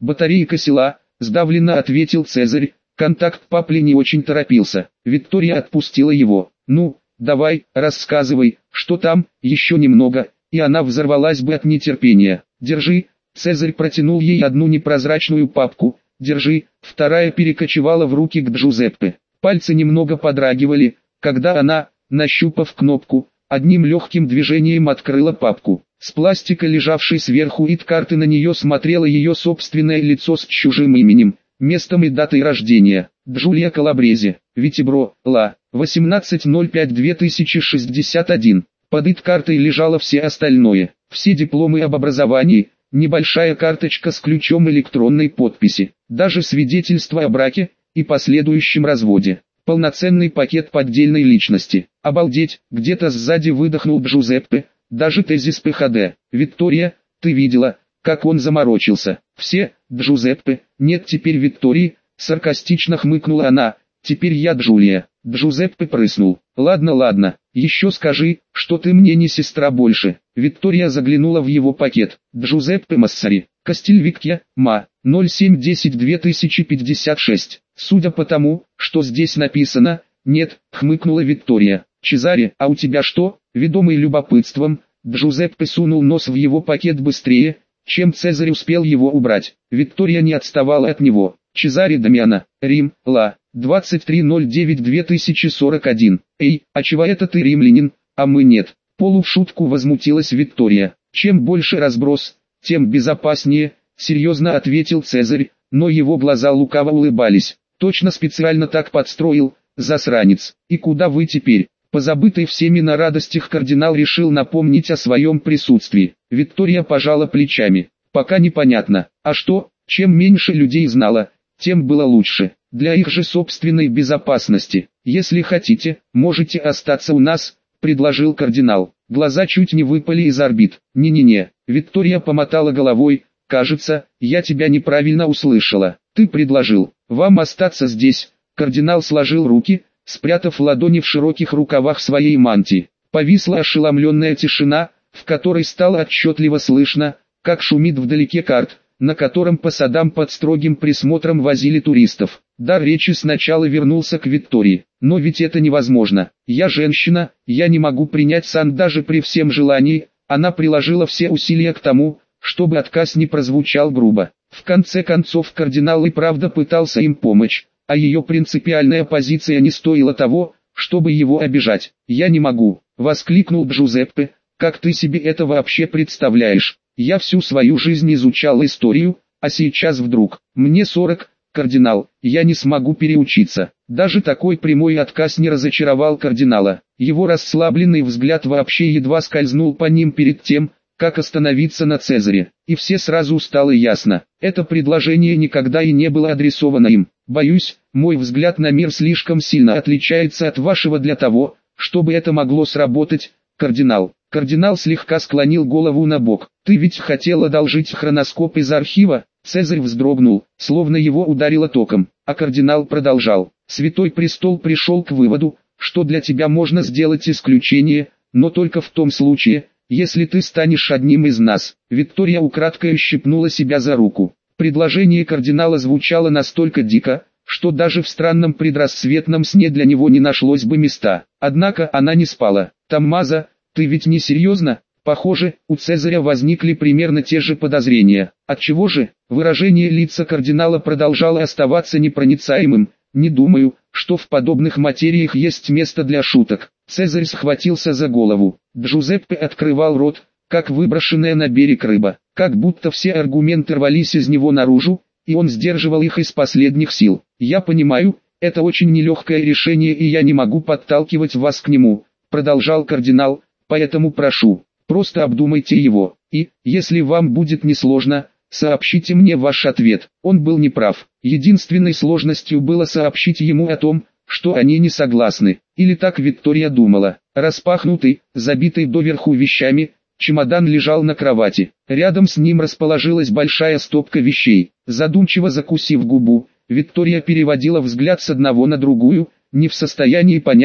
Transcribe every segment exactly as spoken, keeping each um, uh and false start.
Батарейка села, сдавленно ответил Цезарь. Контакт Папли не очень торопился. Виктория отпустила его. Ну, давай, рассказывай, что там, еще немного, и она взорвалась бы от нетерпения. Держи. Цезарь протянул ей одну непрозрачную папку. Держи. Вторая перекочевала в руки к Джузеппе. Пальцы немного подрагивали, когда она, нащупав кнопку, одним легким движением открыла папку. С пластика, лежавшей сверху ит-карты, на нее смотрело ее собственное лицо с чужим именем, местом и датой рождения. Джулия Калабрези, Витибро, Ла, восемнадцатое ноль пятое две тысячи шестьдесят один. Под ит-картой лежало все остальное, все дипломы об образовании, небольшая карточка с ключом электронной подписи, даже свидетельство о браке и последующем разводе. Полноценный пакет поддельной личности. Обалдеть, где-то сзади выдохнул Джузеппе. Даже тезис ПХД. Виктория, ты видела, как он заморочился. Все, Джузеппе, нет теперь Виктории, саркастично хмыкнула она. Теперь я Джулия. Джузеппе прыснул. Ладно, ладно, еще скажи, что ты мне не сестра больше. Виктория заглянула в его пакет. Джузеппе Массари, Кастильвикья, Ма, ноль семь десять две тысячи пятьдесят шесть. Судя по тому, что здесь написано, нет, хмыкнула Виктория. Чезаре, а у тебя что? Ведомый любопытством, Джузеппе сунул нос в его пакет быстрее, чем Цезарь успел его убрать. Виктория не отставала от него. Чезаре Дамиана, Рим, Ла, двадцать три ноль девять две тысячи сорок один. Эй, а чего это ты римлянин, а мы нет? Полу в шутку возмутилась Виктория. Чем больше разброс, тем безопаснее, серьезно ответил Цезарь, но его глаза лукаво улыбались. Точно специально так подстроил, засранец. И куда вы теперь? Позабытый всеми на радостях кардинал решил напомнить о своем присутствии. Виктория пожала плечами. Пока непонятно. А что, чем меньше людей знала, тем было лучше. Для их же собственной безопасности. Если хотите, можете остаться у нас, предложил кардинал. Глаза чуть не выпали из орбит. Не-не-не. Виктория помотала головой. Кажется, я тебя неправильно услышала. Ты предложил вам остаться здесь. Кардинал сложил руки, спрятав ладони в широких рукавах своей мантии. Повисла ошеломленная тишина, в которой стало отчетливо слышно, как шумит вдалеке карт, на котором по садам под строгим присмотром возили туристов. Дар речи сначала вернулся к Виктории. Но ведь это невозможно. Я женщина, я не могу принять сан даже при всем желании. Она приложила все усилия к тому, чтобы отказ не прозвучал грубо. В конце концов кардинал и правда пытался им помочь, а ее принципиальная позиция не стоила того, чтобы его обижать. «Я не могу», — воскликнул Джузеппе, — «как ты себе это вообще представляешь? Я всю свою жизнь изучал историю, а сейчас вдруг, мне сорок, кардинал, я не смогу переучиться». Даже такой прямой отказ не разочаровал кардинала. Его расслабленный взгляд вообще едва скользнул по ним перед тем, как остановиться на Цезаре, и все сразу стало ясно, это предложение никогда и не было адресовано им. Боюсь, мой взгляд на мир слишком сильно отличается от вашего для того, чтобы это могло сработать, кардинал. Кардинал слегка склонил голову на бок. Ты ведь хотел одолжить хроноскоп из архива? Цезарь вздрогнул, словно его ударило током, а кардинал продолжал. Святой престол пришел к выводу, что для тебя можно сделать исключение, но только в том случае, если ты станешь одним из нас. Виктория украдкой ущипнула себя за руку. Предложение кардинала звучало настолько дико, что даже в странном предрассветном сне для него не нашлось бы места. Однако она не спала. «Томмазо, ты ведь не серьезно?» Похоже, у Цезаря возникли примерно те же подозрения. Отчего же? Выражение лица кардинала продолжало оставаться непроницаемым. «Не думаю, что в подобных материях есть место для шуток». Цезарь схватился за голову. Джузеппе открывал рот, как выброшенная на берег рыба, как будто все аргументы рвались из него наружу, и он сдерживал их из последних сил. «Я понимаю, это очень нелегкое решение, и я не могу подталкивать вас к нему», продолжал кардинал, «поэтому прошу, просто обдумайте его, и, если вам будет несложно, сообщите мне ваш ответ». Он был неправ. Единственной сложностью было сообщить ему о том, что они не согласны. Или так Виктория думала. Распахнутый, забитый доверху вещами, чемодан лежал на кровати. Рядом с ним расположилась большая стопка вещей. Задумчиво закусив губу, Виктория переводила взгляд с одного на другую, не в состоянии понять,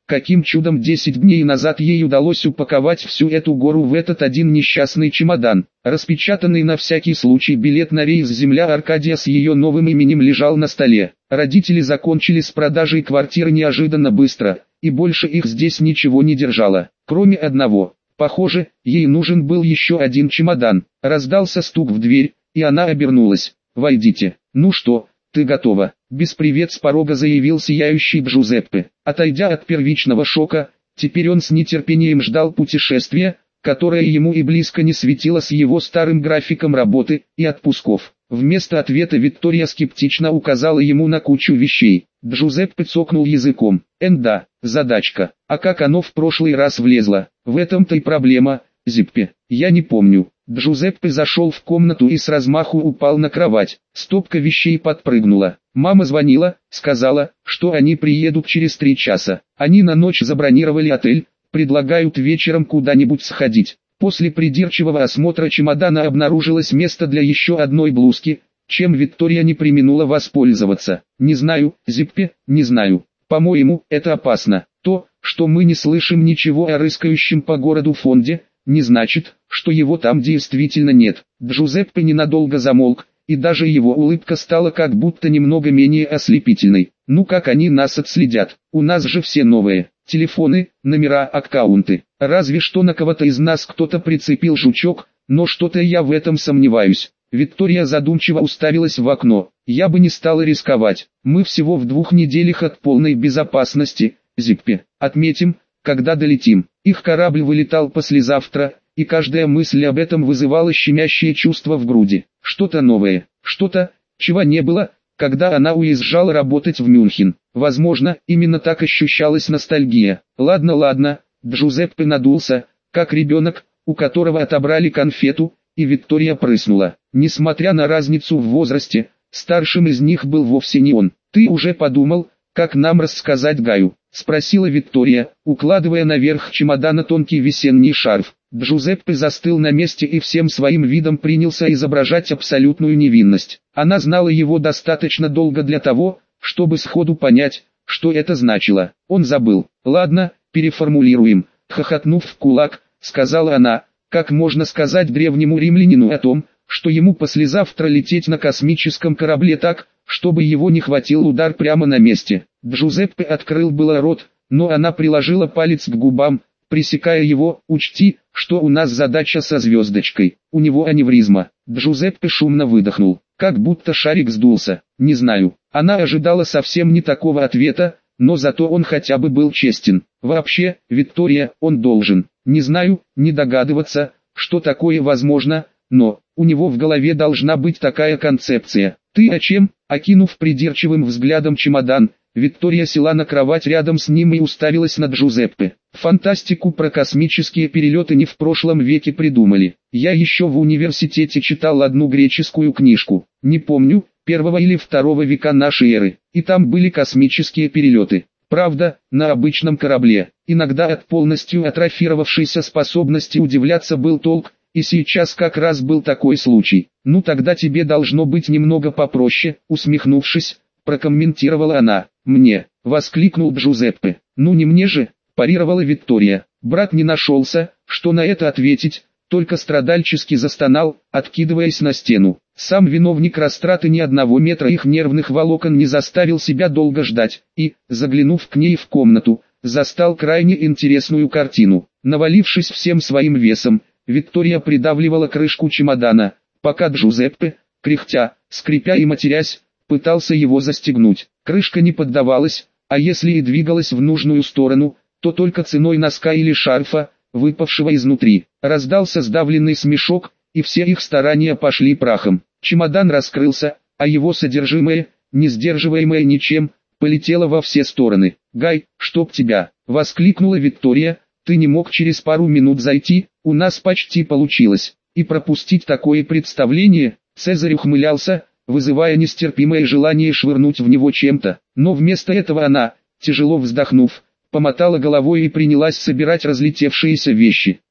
каким чудом десять дней назад ей удалось упаковать всю эту гору в этот один несчастный чемодан. Распечатанный на всякий случай билет на рейс «Земля Аркадия» с ее новым именем лежал на столе. Родители закончили с продажей квартиры неожиданно быстро, и больше их здесь ничего не держало, кроме одного. Похоже, ей нужен был еще один чемодан. Раздался стук в дверь, и она обернулась. «Войдите. Ну что, ты готова?» Без привет с порога заявил сияющий Джузеппе. Отойдя от первичного шока, теперь он с нетерпением ждал путешествия, которое ему и близко не светило с его старым графиком работы и отпусков. Вместо ответа Виктория скептично указала ему на кучу вещей. Джузеппе цокнул языком. «Энда, задачка. А как оно в прошлый раз влезло? В этом-то и проблема, Зиппе. Я не помню». Джузеппе зашел в комнату и с размаху упал на кровать. Стопка вещей подпрыгнула. Мама звонила, сказала, что они приедут через три часа. Они на ночь забронировали отель, предлагают вечером куда-нибудь сходить. После придирчивого осмотра чемодана обнаружилось место для еще одной блузки, чем Виктория не преминула воспользоваться. «Не знаю, Зиппе, не знаю. По-моему, это опасно. То, что мы не слышим ничего о рыскающем по городу фонде, не значит, что его там действительно нет». Джузеппе ненадолго замолк, и даже его улыбка стала как будто немного менее ослепительной. «Ну как они нас отследят? У нас же все новые. Телефоны, номера, аккаунты. Разве что на кого-то из нас кто-то прицепил жучок, но что-то я в этом сомневаюсь». Виктория задумчиво уставилась в окно. «Я бы не стала рисковать. Мы всего в двух неделях от полной безопасности, Зиппе. Отметим, когда долетим». Их корабль вылетал послезавтра, и каждая мысль об этом вызывала щемящее чувство в груди. Что-то новое, что-то, чего не было, когда она уезжала работать в Мюнхен. Возможно, именно так ощущалась ностальгия. «Ладно, ладно», Джузеппе надулся, как ребенок, у которого отобрали конфету, и Виктория прыснула. Несмотря на разницу в возрасте, старшим из них был вовсе не он. «Ты уже подумал, как нам рассказать Гаю?» — спросила Виктория, укладывая наверх чемодана тонкий весенний шарф. Джузеппе застыл на месте и всем своим видом принялся изображать абсолютную невинность. Она знала его достаточно долго для того, чтобы сходу понять, что это значило. Он забыл. «Ладно, переформулируем», — хохотнув в кулак, сказала она. «Как можно сказать древнему римлянину о том, что ему послезавтра лететь на космическом корабле так, чтобы его не хватил удар прямо на месте?» Джузеппе открыл было рот, но она приложила палец к губам, пресекая его. «Учти, что у нас задача со звездочкой. У него аневризма». Джузеппе шумно выдохнул, как будто шарик сдулся. «Не знаю». Она ожидала совсем не такого ответа, но зато он хотя бы был честен. «Вообще, Виктория, он должен, не знаю, не догадываться, что такое возможно, но у него в голове должна быть такая концепция». «Ты о чем?» Окинув придирчивым взглядом чемодан, Виктория села на кровать рядом с ним и уставилась на Джузеппе. «Фантастику про космические перелеты не в прошлом веке придумали. Я еще в университете читал одну греческую книжку, не помню, первого или второго века нашей эры, и там были космические перелеты. Правда, на обычном корабле. Иногда от полностью атрофировавшейся способности удивляться был толк, и сейчас как раз был такой случай. Ну тогда тебе должно быть немного попроще», усмехнувшись, прокомментировала она. «Мне», воскликнул Джузеппе. «Ну не мне же», парировала Виктория. Брат не нашелся, что на это ответить, только страдальчески застонал, откидываясь на стену. Сам виновник растраты ни одного метра их нервных волокон не заставил себя долго ждать, и, заглянув к ней в комнату, застал крайне интересную картину. Навалившись всем своим весом, Виктория придавливала крышку чемодана, пока Джузеппе, кряхтя, скрипя и матерясь, пытался его застегнуть. Крышка не поддавалась, а если и двигалась в нужную сторону, то только ценой носка или шарфа, выпавшего изнутри. Раздался сдавленный смешок, и все их старания пошли прахом. Чемодан раскрылся, а его содержимое, не сдерживаемое ничем, полетело во все стороны. «Гай, чтоб тебя!» — воскликнула Виктория. «Ты не мог через пару минут зайти? У нас почти получилось. И пропустить такое представление?» Цезарь ухмылялся, вызывая нестерпимое желание швырнуть в него чем-то. Но вместо этого она, тяжело вздохнув, помотала головой и принялась собирать разлетевшиеся вещи.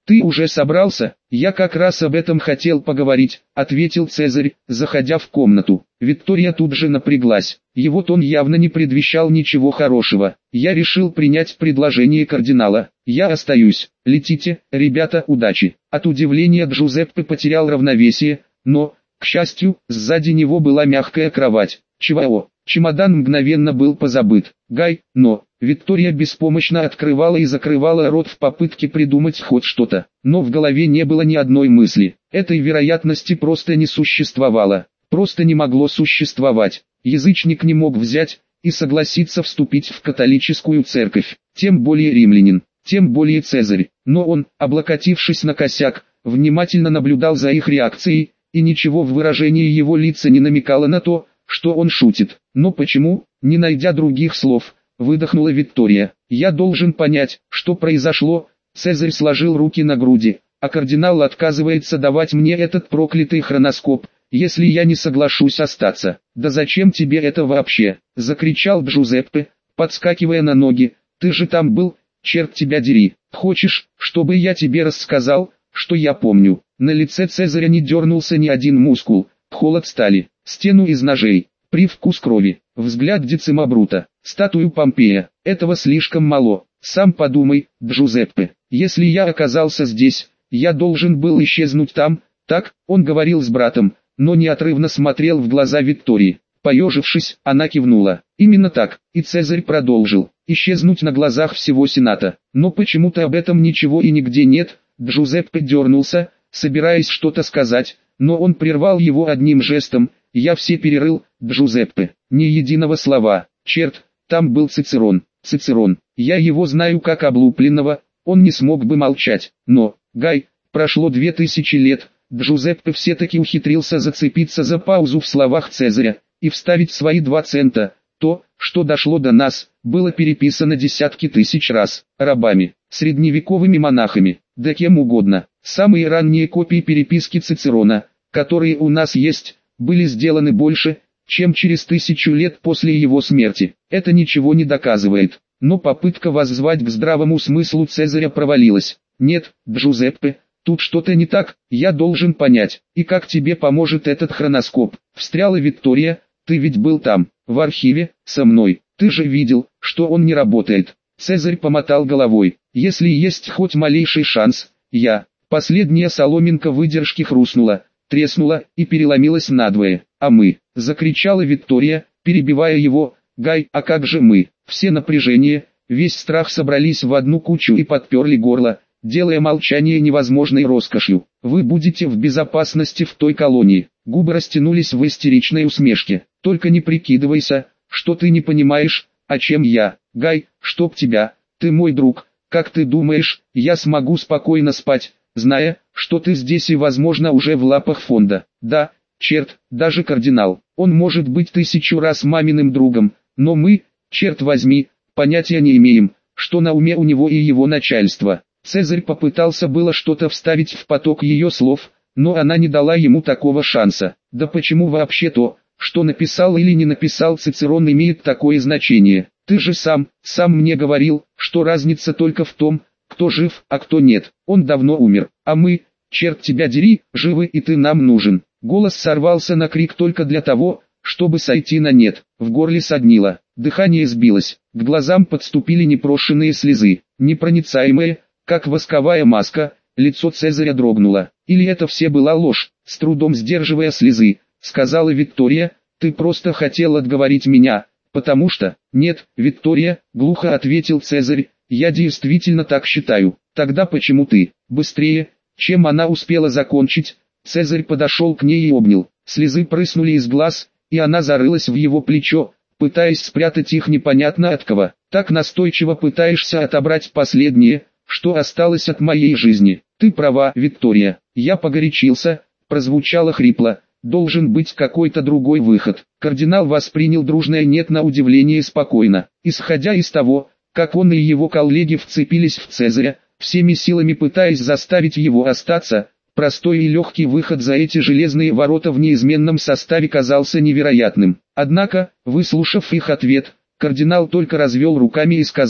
«Ты уже собрался? Я как раз об этом хотел поговорить», — ответил Цезарь, заходя в комнату. Виктория тут же напряглась. Его тон явно не предвещал ничего хорошего. «Я решил принять предложение кардинала. Я остаюсь. Летите, ребята, удачи». От удивления Джузеппе потерял равновесие, но, к счастью, сзади него была мягкая кровать. Чего? Чемодан мгновенно был позабыт. Гай, но... Виктория беспомощно открывала и закрывала рот в попытке придумать хоть что-то, но в голове не было ни одной мысли. Этой вероятности просто не существовало, просто не могло существовать. Язычник не мог взять и согласиться вступить в католическую церковь, тем более римлянин, тем более Цезарь. Но он, облокотившись на косяк, внимательно наблюдал за их реакцией, и ничего в выражении его лица не намекало на то, что он шутит. Но почему, не найдя других слов, выдохнула Виктория. «Я должен понять, что произошло». Цезарь сложил руки на груди, а кардинал отказывается давать мне этот проклятый хроноскоп, если я не соглашусь остаться. «Да зачем тебе это вообще?» — закричал Джузеппе, подскакивая на ноги. «Ты же там был, черт тебя дери. Хочешь, чтобы я тебе рассказал, что я помню?» На лице Цезаря не дернулся ни один мускул, холод стали, стену из ножей, привкус крови, взгляд Децимабрута, статую Помпея. Этого слишком мало. Сам подумай, Джузеппе, если я оказался здесь, я должен был исчезнуть там. Так, он говорил с братом, но неотрывно смотрел в глаза Виктории. Поежившись, она кивнула. Именно так, и Цезарь продолжил. Исчезнуть на глазах всего Сената. Но почему-то об этом ничего и нигде нет. Джузеппе дернулся, собираясь что-то сказать, но он прервал его одним жестом. «Я все перерыл, Джузеппе, ни единого слова. Черт, там был Цицерон, Цицерон, я его знаю как облупленного, он не смог бы молчать. Но, Гай, прошло две тысячи лет». Джузеппе все-таки ухитрился зацепиться за паузу в словах Цезаря и вставить свои два цента. То, что дошло до нас, было переписано десятки тысяч раз, рабами, средневековыми монахами, да кем угодно. Самые ранние копии переписки Цицерона, которые у нас есть, были сделаны больше, чем через тысячу лет после его смерти. Это ничего не доказывает, но попытка воззвать к здравому смыслу Цезаря провалилась. «Нет, Джузеппе, тут что-то не так, я должен понять, и как тебе поможет этот хроноскоп?» Встряла Виктория. «Ты ведь был там, в архиве, со мной, ты же видел, что он не работает». Цезарь помотал головой. «Если есть хоть малейший шанс, я...» Последняя соломинка выдержки хрустнула, треснула и переломилась надвое. «А мы?» — закричала Виктория, перебивая его. «Гай, а как же мы?» Все напряжение, весь страх собрались в одну кучу и подперли горло, делая молчание невозможной роскошью. «Вы будете в безопасности в той колонии». Губы растянулись в истеричной усмешке. «Только не прикидывайся, что ты не понимаешь, о чем я. Гай, чтоб тебя, ты мой друг. Как ты думаешь, я смогу спокойно спать, зная, что ты здесь и возможно уже в лапах фонда?» «Да, черт, даже кардинал, он может быть тысячу раз маминым другом, но мы, черт возьми, понятия не имеем, что на уме у него и его начальства». Цезарь попытался было что-то вставить в поток ее слов, но она не дала ему такого шанса. «Да почему вообще то, что написал или не написал Цицерон, имеет такое значение? Ты же сам, сам мне говорил, что разница только в том, кто жив, а кто нет. Он давно умер, а мы, черт тебя дери, живы, и ты нам нужен». Голос сорвался на крик только для того, чтобы сойти на нет. В горле соднило, дыхание сбилось, к глазам подступили непрошенные слезы, непроницаемые, как восковая маска. Лицо Цезаря дрогнуло. «Или это все была ложь?» С трудом сдерживая слезы, сказала Виктория. «Ты просто хотел отговорить меня, потому что...» «Нет, Виктория», глухо ответил Цезарь, «я действительно так считаю». «Тогда почему ты?» Быстрее, чем она успела закончить, Цезарь подошел к ней и обнял. Слезы прыснули из глаз, и она зарылась в его плечо, пытаясь спрятать их непонятно от кого. «Так настойчиво пытаешься отобрать последнее, что осталось от моей жизни». «Ты права, Виктория, я погорячился», прозвучало хрипло. «Должен быть какой-то другой выход». Кардинал воспринял дружное «нет» на удивление спокойно, исходя из того, как он и его коллеги вцепились в Цезаря, всеми силами пытаясь заставить его остаться. Простой и легкий выход за эти железные ворота в неизменном составе казался невероятным. Однако, выслушав их ответ, кардинал только развел руками и сказал: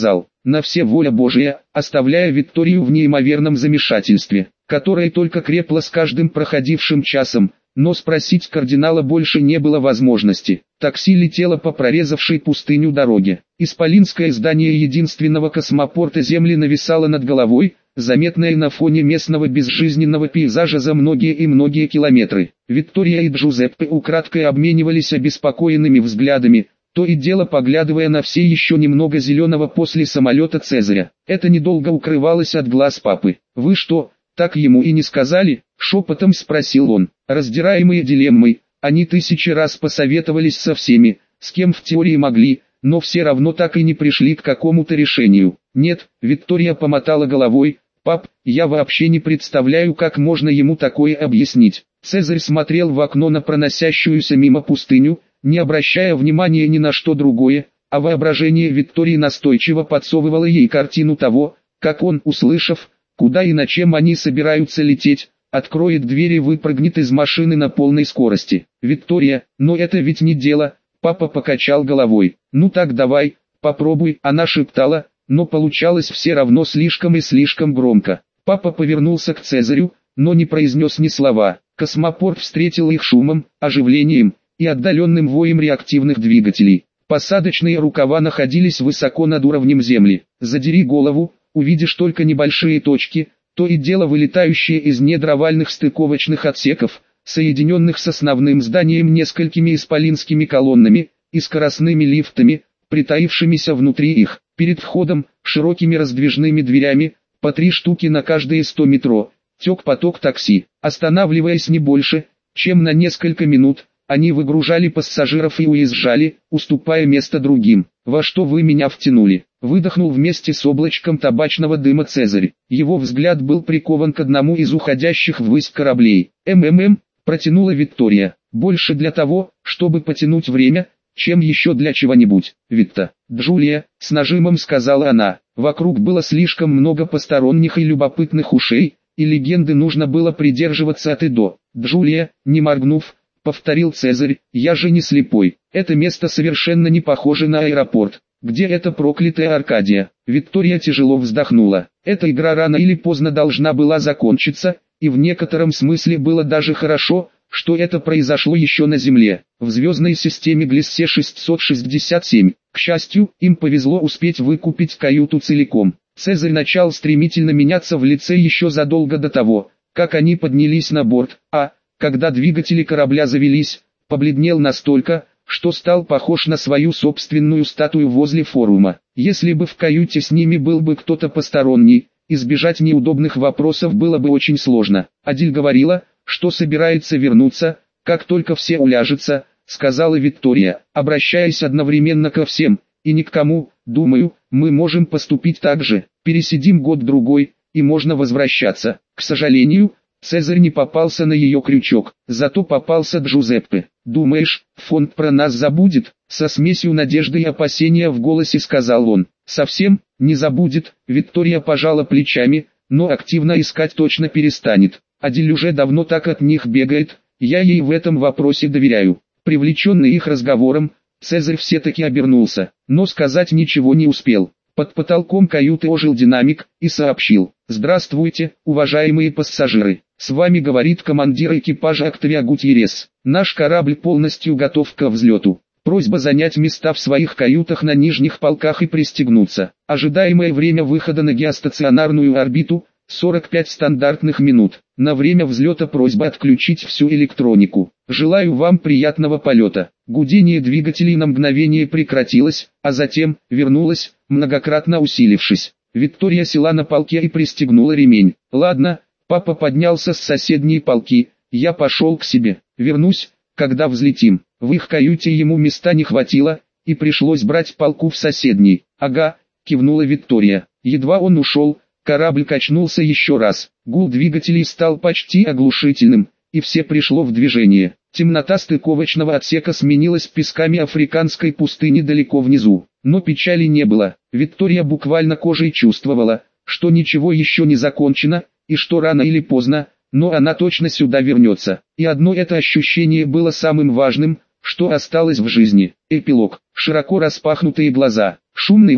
на все воля Божия, оставляя Викторию в неимоверном замешательстве, которое только крепло с каждым проходившим часом, но спросить кардинала больше не было возможности. Такси летело по прорезавшей пустыню дороге. Исполинское здание единственного космопорта Земли нависало над головой, заметное на фоне местного безжизненного пейзажа за многие и многие километры. Виктория и Джузеппе украдкой обменивались обеспокоенными взглядами, то и дело поглядывая на все еще немного зеленого после самолета Цезаря. Это недолго укрывалось от глаз папы. «Вы что, так ему и не сказали?» — шепотом спросил он. Раздираемые дилеммой, они тысячи раз посоветовались со всеми, с кем в теории могли, но все равно так и не пришли к какому-то решению. «Нет», — Виктория помотала головой, — «пап, я вообще не представляю, как можно ему такое объяснить». Цезарь смотрел в окно на проносящуюся мимо пустыню, не обращая внимания ни на что другое, а воображение Виктории настойчиво подсовывало ей картину того, как он, услышав, куда и на чем они собираются лететь, откроет дверь и выпрыгнет из машины на полной скорости. «Виктория, но это ведь не дело», — папа покачал головой. «Ну так давай, попробуй», — она шептала, но получалось все равно слишком и слишком громко. Папа повернулся к Цезарю, но не произнес ни слова. Космопорт встретил их шумом, оживлением и отдаленным воем реактивных двигателей. Посадочные рукава находились высоко над уровнем земли. Задери голову, увидишь только небольшие точки, то и дело вылетающие из недр овальных стыковочных отсеков, соединенных с основным зданием несколькими исполинскими колоннами и скоростными лифтами, притаившимися внутри их. Перед входом, широкими раздвижными дверями, по три штуки на каждые сто метров, тек поток такси. Останавливаясь не больше, чем на несколько минут, они выгружали пассажиров и уезжали, уступая место другим. «Во что вы меня втянули?» — выдохнул вместе с облачком табачного дыма Цезарь. Его взгляд был прикован к одному из уходящих ввысь кораблей. «МММ», — протянула Виктория, — «больше для того, чтобы потянуть время, чем еще для чего-нибудь». «Викта, Джулия», — с нажимом сказала она, — вокруг было слишком много посторонних и любопытных ушей, и легенды нужно было придерживаться от и до. «Джулия», не моргнув, повторил Цезарь, — «я же не слепой. Это место совершенно не похоже на аэропорт. Где эта проклятая Аркадия?» Виктория тяжело вздохнула. Эта игра рано или поздно должна была закончиться, и в некотором смысле было даже хорошо, что это произошло еще на Земле, в звездной системе Глиссе шестьсот шестьдесят семь. К счастью, им повезло успеть выкупить каюту целиком. Цезарь начал стремительно меняться в лице еще задолго до того, как они поднялись на борт, а, когда двигатели корабля завелись, побледнел настолько, что стал похож на свою собственную статую возле форума. Если бы в каюте с ними был бы кто-то посторонний, избежать неудобных вопросов было бы очень сложно. Адиль говорила, что собирается вернуться, как только все уляжутся, сказала Виктория, обращаясь одновременно ко всем, и ни к кому. «Думаю, мы можем поступить так же. Пересидим год-другой, и можно возвращаться». К сожалению, Цезарь не попался на ее крючок, зато попался Джузеппе. «Думаешь, фонд про нас забудет?» Со смесью надежды и опасения в голосе сказал он. «Совсем не забудет», Виктория пожала плечами, «но активно искать точно перестанет. Адиль уже давно так от них бегает, я ей в этом вопросе доверяю». Привлеченный их разговором, Цезарь все-таки обернулся, но сказать ничего не успел. Под потолком каюты ожил динамик и сообщил: «Здравствуйте, уважаемые пассажиры, с вами говорит командир экипажа Октавиа Гутьеррес. Наш корабль полностью готов к взлету. Просьба занять места в своих каютах на нижних полках и пристегнуться. Ожидаемое время выхода на геостационарную орбиту – сорок пять стандартных минут. На время взлета просьба отключить всю электронику. Желаю вам приятного полета». Гудение двигателей на мгновение прекратилось, а затем вернулось, многократно усилившись. Виктория села на полке и пристегнула ремень. «Ладно», папа поднялся с соседней полки, «я пошел к себе. Вернусь, когда взлетим». В их каюте ему места не хватило, и пришлось брать полку в соседней. «Ага», кивнула Виктория. Едва он ушел, корабль качнулся еще раз. Гул двигателей стал почти оглушительным, и все пришло в движение. Темнота стыковочного отсека сменилась песками африканской пустыни далеко внизу. Но печали не было. Виктория буквально кожей чувствовала, что ничего еще не закончено, и что рано или поздно, но она точно сюда вернется. И одно это ощущение было самым важным, что осталось в жизни. Эпилог. Широко распахнутые глаза, шумный вдох,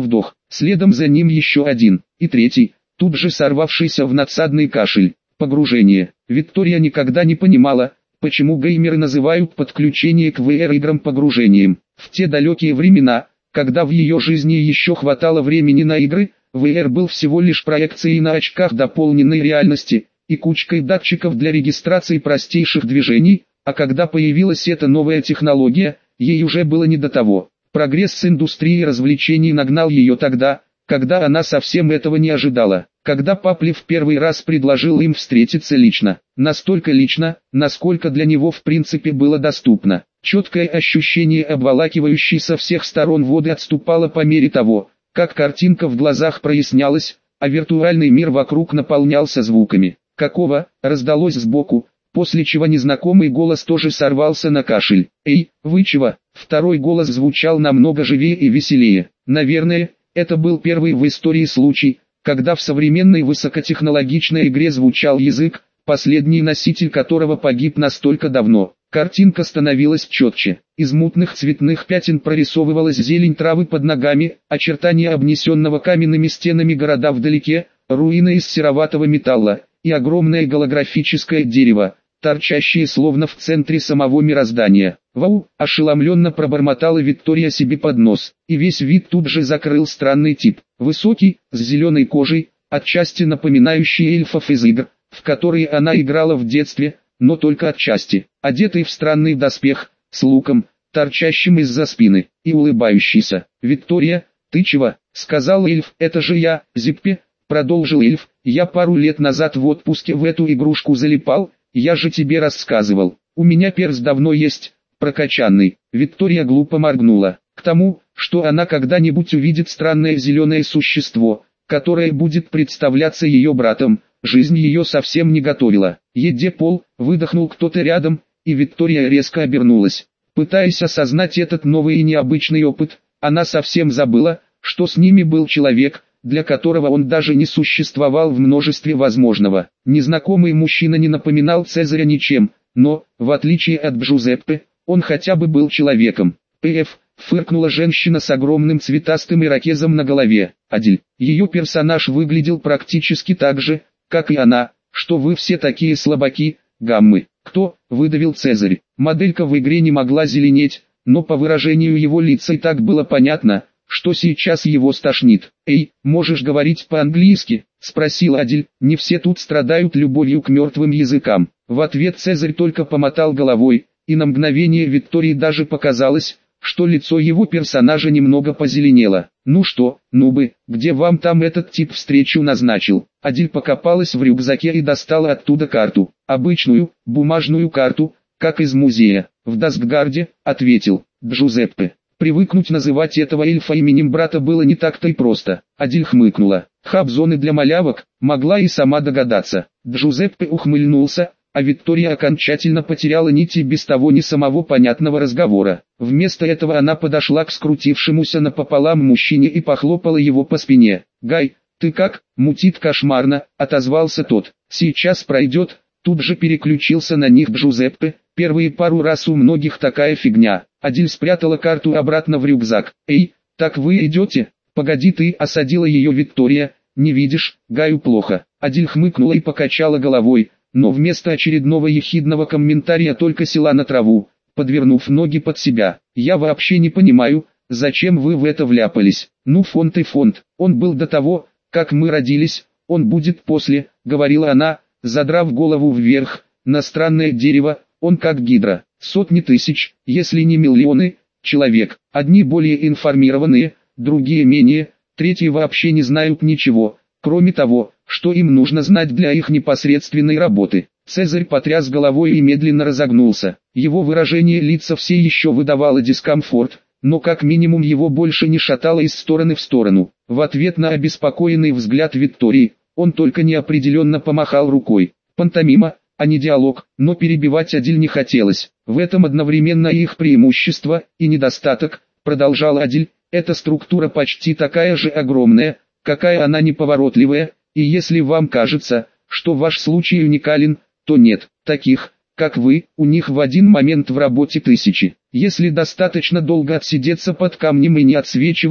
следом за ним еще один, и третий, тут же сорвавшийся в надсадный кашель. Погружение. Виктория никогда не понимала, почему геймеры называют подключение к ви ар-играм погружением. В те далекие времена, когда в ее жизни еще хватало времени на игры, ви ар был всего лишь проекцией на очках дополненной реальности и кучкой датчиков для регистрации простейших движений, а когда появилась эта новая технология, ей уже было не до того. Прогресс с индустрией развлечений нагнал ее тогда, когда она совсем этого не ожидала. Когда Папли в первый раз предложил им встретиться лично, настолько лично, насколько для него в принципе было доступно. Четкое ощущение обволакивающей со всех сторон воды отступало по мере того, как картинка в глазах прояснялась, а виртуальный мир вокруг наполнялся звуками. «Какого?» раздалось сбоку, после чего незнакомый голос тоже сорвался на кашель. «Эй, вы чего?» Второй голос звучал намного живее и веселее. Наверное, это был первый в истории случай, когда в современной высокотехнологичной игре звучал язык, последний носитель которого погиб настолько давно. Картинка становилась четче. Из мутных цветных пятен прорисовывалась зелень травы под ногами, очертания обнесенного каменными стенами города вдалеке, руины из сероватого металла и огромное голографическое дерево, торчащие словно в центре самого мироздания. «Вау!» – ошеломленно пробормотала Виктория себе под нос, и весь вид тут же закрыл странный тип. Высокий, с зеленой кожей, отчасти напоминающий эльфов из игр, в которые она играла в детстве, но только отчасти. Одетый в странный доспех, с луком, торчащим из-за спины, и улыбающийся. «Виктория, ты чего?» – сказал эльф. «Это же я, Зиппи», – продолжил эльф. «Я пару лет назад в отпуске в эту игрушку залипал, я же тебе рассказывал. У меня перс давно есть, прокачанный». Виктория глупо моргнула. К тому, что она когда-нибудь увидит странное зеленое существо, которое будет представляться ее братом, жизнь ее совсем не готовила. «Еде пол», выдохнул кто-то рядом, и Виктория резко обернулась. Пытаясь осознать этот новый и необычный опыт, она совсем забыла, что с ними был человек, для которого он даже не существовал в множестве возможного. Незнакомый мужчина не напоминал Цезаря ничем, но, в отличие от Джузеппе, он хотя бы был человеком. «Пф», фыркнула женщина с огромным цветастым ирокезом на голове. «Адель». Ее персонаж выглядел практически так же, как и она. «Что вы все такие слабаки, гаммы?» «Кто?» – выдавил Цезарь. Моделька в игре не могла зеленеть, но по выражению его лица и так было понятно, что сейчас его стошнит. «Эй, можешь говорить по-английски?» – спросил Адель. «Не все тут страдают любовью к мертвым языкам». В ответ Цезарь только помотал головой, и на мгновение Виктории даже показалось, что лицо его персонажа немного позеленело. «Ну что, нубы, где вам там этот тип встречу назначил?» Адель покопалась в рюкзаке и достала оттуда карту. «Обычную, бумажную карту, как из музея. В Дасггарде», — ответил Джузеппе. Привыкнуть называть этого эльфа именем брата было не так-то и просто. Адель хмыкнула. Хаб-зоны для малявок, могла и сама догадаться. Джузеппе ухмыльнулся, а Виктория окончательно потеряла нити без того не самого понятного разговора. Вместо этого она подошла к скрутившемуся напополам мужчине и похлопала его по спине. «Гай, ты как?» «Мутит кошмарно», — отозвался тот. «Сейчас пройдет». Тут же переключился на них Джузеппе. «Первые пару раз у многих такая фигня». Адель спрятала карту обратно в рюкзак. «Эй, так вы идете?» «Погоди ты», — осадила ее Виктория. «Не видишь, Гаю плохо». Адель хмыкнула и покачала головой, но вместо очередного ехидного комментария только села на траву, подвернув ноги под себя. «Я вообще не понимаю, зачем вы в это вляпались. Ну фонд и фонд, он был до того, как мы родились, он будет после», — говорила она, задрав голову вверх, на странное дерево. «Он как гидра, сотни тысяч, если не миллионы, человек, одни более информированные, другие менее, третьи вообще не знают ничего, кроме того, что им нужно знать для их непосредственной работы». Цезарь потряс головой и медленно разогнулся. Его выражение лица все еще выдавало дискомфорт, но как минимум его больше не шатало из стороны в сторону. В ответ на обеспокоенный взгляд Виктории, он только неопределенно помахал рукой. Пантомима, а не диалог, но перебивать Адель не хотелось. В этом одновременно и их преимущество, и недостаток, продолжал Адель. Эта структура почти такая же огромная, какая она неповоротливая, и если вам кажется, что ваш случай уникален, то нет, таких, как вы, у них в один момент в работе тысячи. Если достаточно долго отсидеться под камнем и не отсвечивать,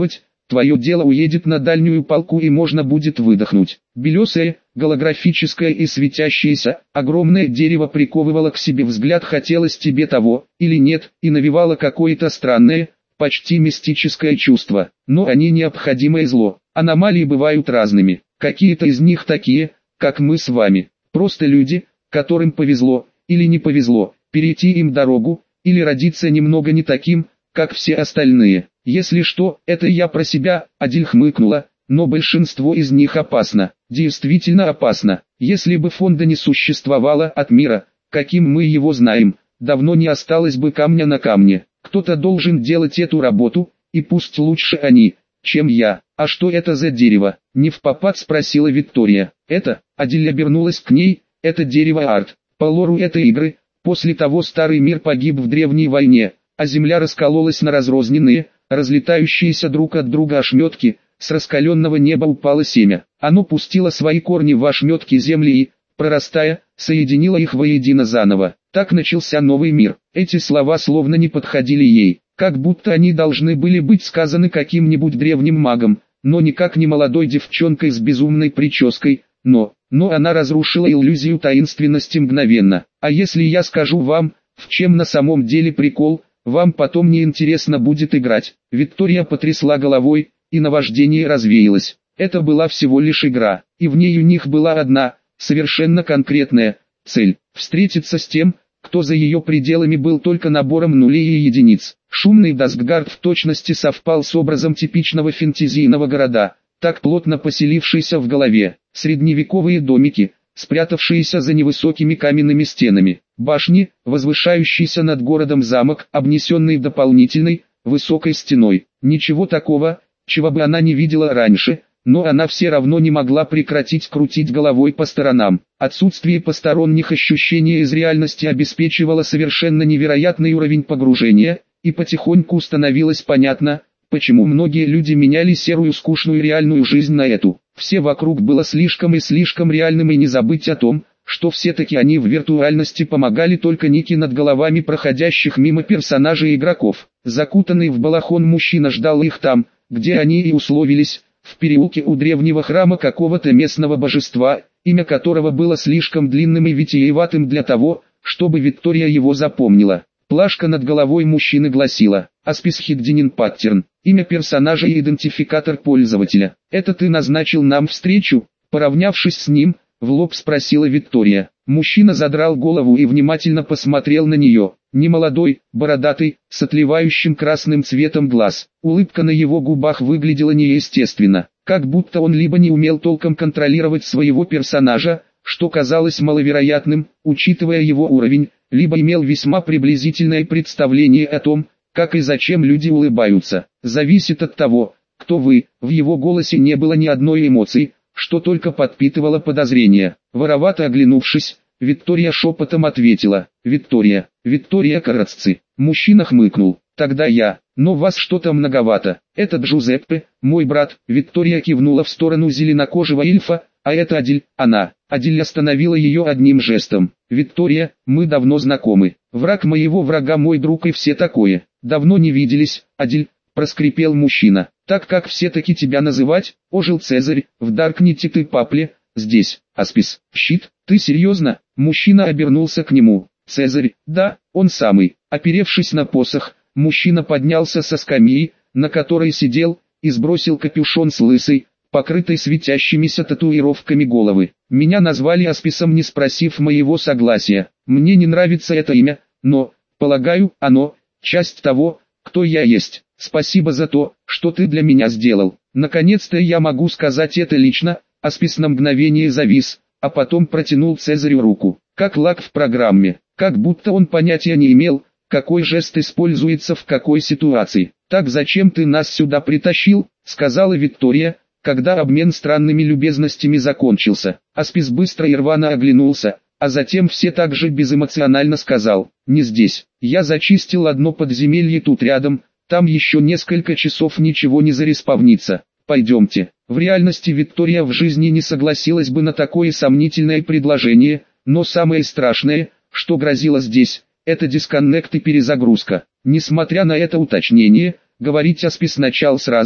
твое дело уедет на дальнюю полку и можно будет выдохнуть. Белесое, голографическое и светящееся, огромное дерево приковывало к себе взгляд, хотелось тебе того, или нет, и навевало какое-то странное, почти мистическое чувство. Но они необходимое зло. Аномалии бывают разными. Какие-то из них такие, как мы с вами. Просто люди, которым повезло, или не повезло, перейти им дорогу, или родиться немного не таким, как все остальные. Если что, это я про себя, Адиль хмыкнула, но большинство из них опасно. Действительно опасно. Если бы фонда не существовало от мира, каким мы его знаем, давно не осталось бы камня на камне. Кто-то должен делать эту работу, и пусть лучше они, чем я. А что это за дерево? Невпопад спросила Виктория. Это, Адиль обернулась к ней, это дерево Арт. По лору этой игры, после того старый мир погиб в древней войне, а земля раскололась на разрозненные, разлетающиеся друг от друга ошметки, с раскаленного неба упало семя. Оно пустило свои корни в ошметки земли и, прорастая, соединило их воедино заново. Так начался новый мир. Эти слова словно не подходили ей, как будто они должны были быть сказаны каким-нибудь древним магом, но никак не молодой девчонкой с безумной прической, но, но она разрушила иллюзию таинственности мгновенно. А если я скажу вам, в чем на самом деле прикол, вам потом не интересно будет играть. Виктория потрясла головой, и наваждение развеялось. Это была всего лишь игра, и в ней у них была одна, совершенно конкретная, цель – встретиться с тем, кто за ее пределами был только набором нулей и единиц. Шумный Дасггард в точности совпал с образом типичного фэнтезийного города, так плотно поселившийся в голове. Средневековые домики, спрятавшиеся за невысокими каменными стенами, башни, возвышающийся над городом замок, обнесенный дополнительной, высокой стеной. Ничего такого, чего бы она не видела раньше, но она все равно не могла прекратить крутить головой по сторонам. Отсутствие посторонних ощущений из реальности обеспечивало совершенно невероятный уровень погружения, и потихоньку становилось понятно, почему многие люди меняли серую скучную реальную жизнь на эту. Все вокруг было слишком и слишком реальным, и не забыть о том, что все-таки они в виртуальности помогали только Нике над головами проходящих мимо персонажей и игроков. Закутанный в балахон мужчина ждал их там, где они и условились, в переулке у древнего храма какого-то местного божества, имя которого было слишком длинным и витиеватым для того, чтобы Виктория его запомнила. Плашка над головой мужчины гласила «Аспис Хигдинин Паттерн», имя персонажа и идентификатор пользователя. «Это ты назначил нам встречу?» Поравнявшись с ним, в лоб спросила Виктория. Мужчина задрал голову и внимательно посмотрел на нее. Немолодой, бородатый, с отливающим красным цветом глаз. Улыбка на его губах выглядела неестественно, как будто он либо не умел толком контролировать своего персонажа, что казалось маловероятным, учитывая его уровень, либо имел весьма приблизительное представление о том, как и зачем люди улыбаются. Зависит от того, кто вы. В его голосе не было ни одной эмоции, что только подпитывало подозрения. Воровато оглянувшись, Виктория шепотом ответила: «Виктория, Виктория Карацци». Мужчина хмыкнул: «Тогда я, но вас что-то многовато. Это Джузеппе, мой брат». Виктория кивнула в сторону зеленокожего эльфа: «А это Адиль, она». Адиль остановила ее одним жестом. «Виктория, мы давно знакомы. Враг моего врага мой друг и все такое. Давно не виделись, Адиль», — проскрипел мужчина. «Так как все-таки тебя называть?» — ожил Цезарь. «В Даркнете ты папле, здесь, Аспис, щит, ты серьезно?» Мужчина обернулся к нему. «Цезарь, да, он самый». Оперевшись на посох, мужчина поднялся со скамьи, на которой сидел, и сбросил капюшон с лысой, покрытой светящимися татуировками головы. «Меня назвали Асписом, не спросив моего согласия. Мне не нравится это имя, но, полагаю, оно – часть того, кто я есть. Спасибо за то, что ты для меня сделал. Наконец-то я могу сказать это лично». Аспис на мгновение завис, а потом протянул Цезарю руку, как лак в программе, как будто он понятия не имел, какой жест используется в какой ситуации. «Так зачем ты нас сюда притащил?» – сказала Виктория, когда обмен странными любезностями закончился. Аспис быстро и рвано оглянулся, а затем все так же безэмоционально сказал: «Не здесь. Я зачистил одно подземелье тут рядом, там еще несколько часов ничего не зареспавнится. Пойдемте». В реальности Виктория в жизни не согласилась бы на такое сомнительное предложение, но самое страшное, что грозило здесь, это дисконнект и перезагрузка. Несмотря на это уточнение, говорить Аспис начал сразу,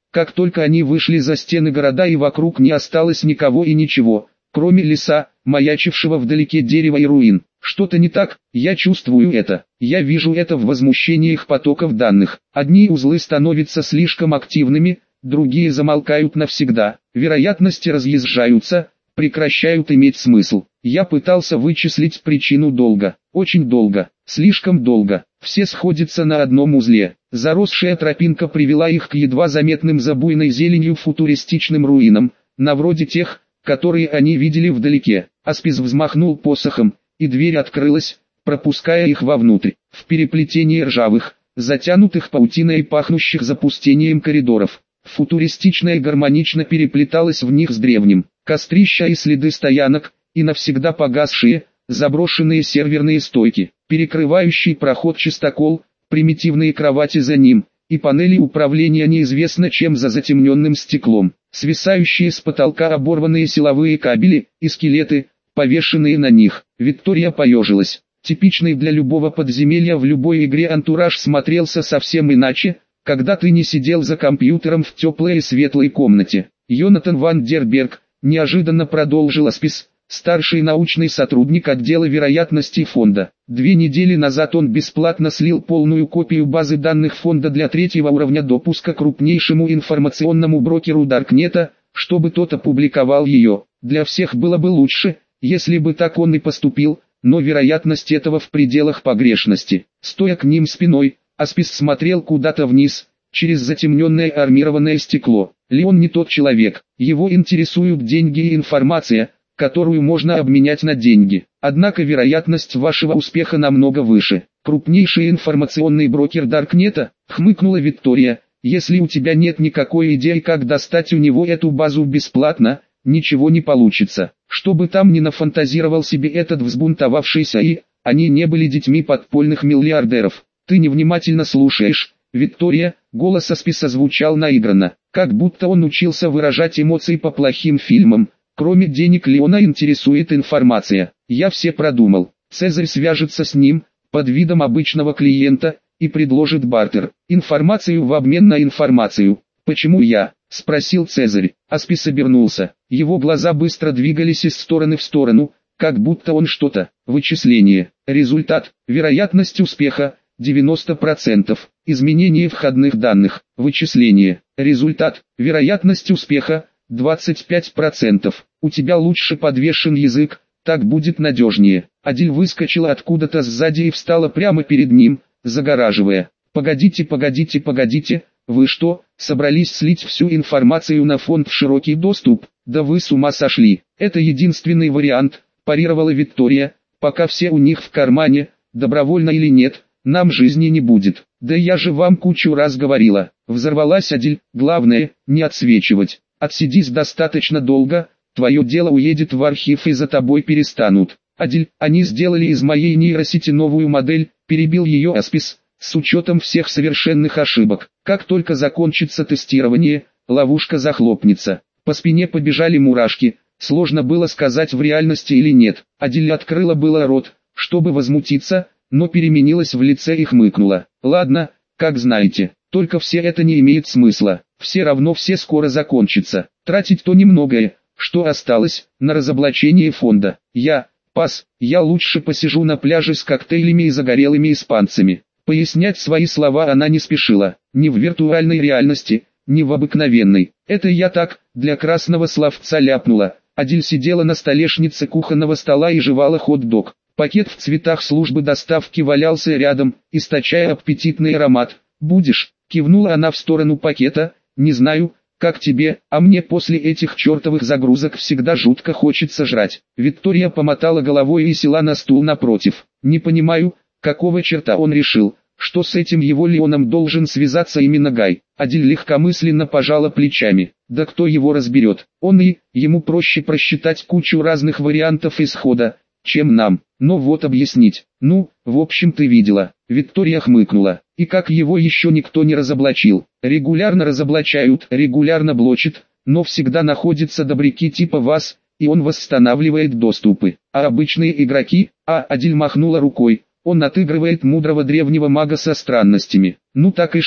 Как только они вышли за стены города и вокруг не осталось никого и ничего, кроме леса, маячившего вдалеке дерева и руин. Что-то не так, я чувствую это, я вижу это в возмущениях потоков данных. Одни узлы становятся слишком активными, другие замолкают навсегда, вероятности разъезжаются, прекращают иметь смысл. Я пытался вычислить причину долго, очень долго, слишком долго. Все сходятся на одном узле. Заросшая тропинка привела их к едва заметным за буйной зеленью футуристичным руинам, на вроде тех, которые они видели вдалеке. Аспис взмахнул посохом, и дверь открылась, пропуская их вовнутрь. В переплетении ржавых, затянутых паутиной и пахнущих запустением коридоров, футуристичное гармонично переплеталось в них с древним. Кострища и следы стоянок, и навсегда погасшие, заброшенные серверные стойки, перекрывающий проход чистокол, примитивные кровати за ним, и панели управления неизвестно чем за затемненным стеклом, свисающие с потолка оборванные силовые кабели, и скелеты, повешенные на них. Виктория поежилась. Типичный для любого подземелья в любой игре антураж смотрелся совсем иначе, когда ты не сидел за компьютером в теплой и светлой комнате. Йонатан ван дер Берг неожиданно продолжил Аспис, старший научный сотрудник отдела вероятностей фонда. Две недели назад он бесплатно слил полную копию базы данных фонда для третьего уровня допуска крупнейшему информационному брокеру Даркнета, чтобы тот опубликовал ее. Для всех было бы лучше, если бы так он и поступил, но вероятность этого в пределах погрешности. Стоя к ним спиной, Аспис смотрел куда-то вниз, через затемненное армированное стекло. Леон не тот человек, его интересуют деньги и информация, которую можно обменять на деньги. Однако вероятность вашего успеха намного выше. Крупнейший информационный брокер Даркнета, хмыкнула Виктория, если у тебя нет никакой идеи, как достать у него эту базу бесплатно, ничего не получится. Что бы там ни нафантазировал себе этот взбунтовавшийся и, они не были детьми подпольных миллиардеров. Ты невнимательно слушаешь, Виктория, голос Асписа звучал наигранно, как будто он учился выражать эмоции по плохим фильмам. Кроме денег Леона интересует информация. Я все продумал. Цезарь свяжется с ним, под видом обычного клиента, и предложит бартер. Информацию в обмен на информацию. Почему я? Спросил Цезарь. Аспис обернулся. Его глаза быстро двигались из стороны в сторону, как будто он что-то. Вычисление. Результат. Вероятность успеха. девяносто процентов. Изменение входных данных. Вычисление. Результат. Вероятность успеха. двадцать пять процентов. У тебя лучше подвешен язык, так будет надежнее. Адиль выскочила откуда-то сзади и встала прямо перед ним, загораживая. Погодите, погодите, погодите, вы что, собрались слить всю информацию на фонд в широкий доступ? Да вы с ума сошли. Это единственный вариант, парировала Виктория, пока все у них в кармане, добровольно или нет, нам жизни не будет. Да я же вам кучу раз говорила. Взорвалась Адиль, главное, не отсвечивать. Отсидись достаточно долго, твое дело уедет в архив и за тобой перестанут. Адиль, они сделали из моей нейросети новую модель, перебил ее Аспис, с учетом всех совершенных ошибок. Как только закончится тестирование, ловушка захлопнется. По спине побежали мурашки, сложно было сказать в реальности или нет. Адиль открыла было рот, чтобы возмутиться, но переменилась в лице и хмыкнула. Ладно, как знаете, только все это не имеет смысла. Все равно все скоро закончится. Тратить то немногое, что осталось, на разоблачение фонда. Я, пас, я лучше посижу на пляже с коктейлями и загорелыми испанцами. Пояснять свои слова она не спешила. Ни в виртуальной реальности, ни в обыкновенной. Это я так, для красного словца ляпнула. Адиль сидела на столешнице кухонного стола и жевала хот-дог. Пакет в цветах службы доставки валялся рядом, источая аппетитный аромат. «Будешь?» — кивнула она в сторону пакета. «Не знаю, как тебе, а мне после этих чертовых загрузок всегда жутко хочется жрать». Виктория помотала головой и села на стул напротив. «Не понимаю, какого черта он решил, что с этим его Леоном должен связаться именно Гай». Адиль легкомысленно пожала плечами. «Да кто его разберет? Он и, ему проще просчитать кучу разных вариантов исхода, чем нам. Но вот объяснить. Ну, в общем ты видела». Виктория хмыкнула. «И как его еще никто не разоблачил? Регулярно разоблачают, регулярно блочат, но всегда находятся добряки типа вас, и он восстанавливает доступы. А обычные игроки?» А Адиль махнула рукой. «Он отыгрывает мудрого древнего мага со странностями». «Ну так и что?»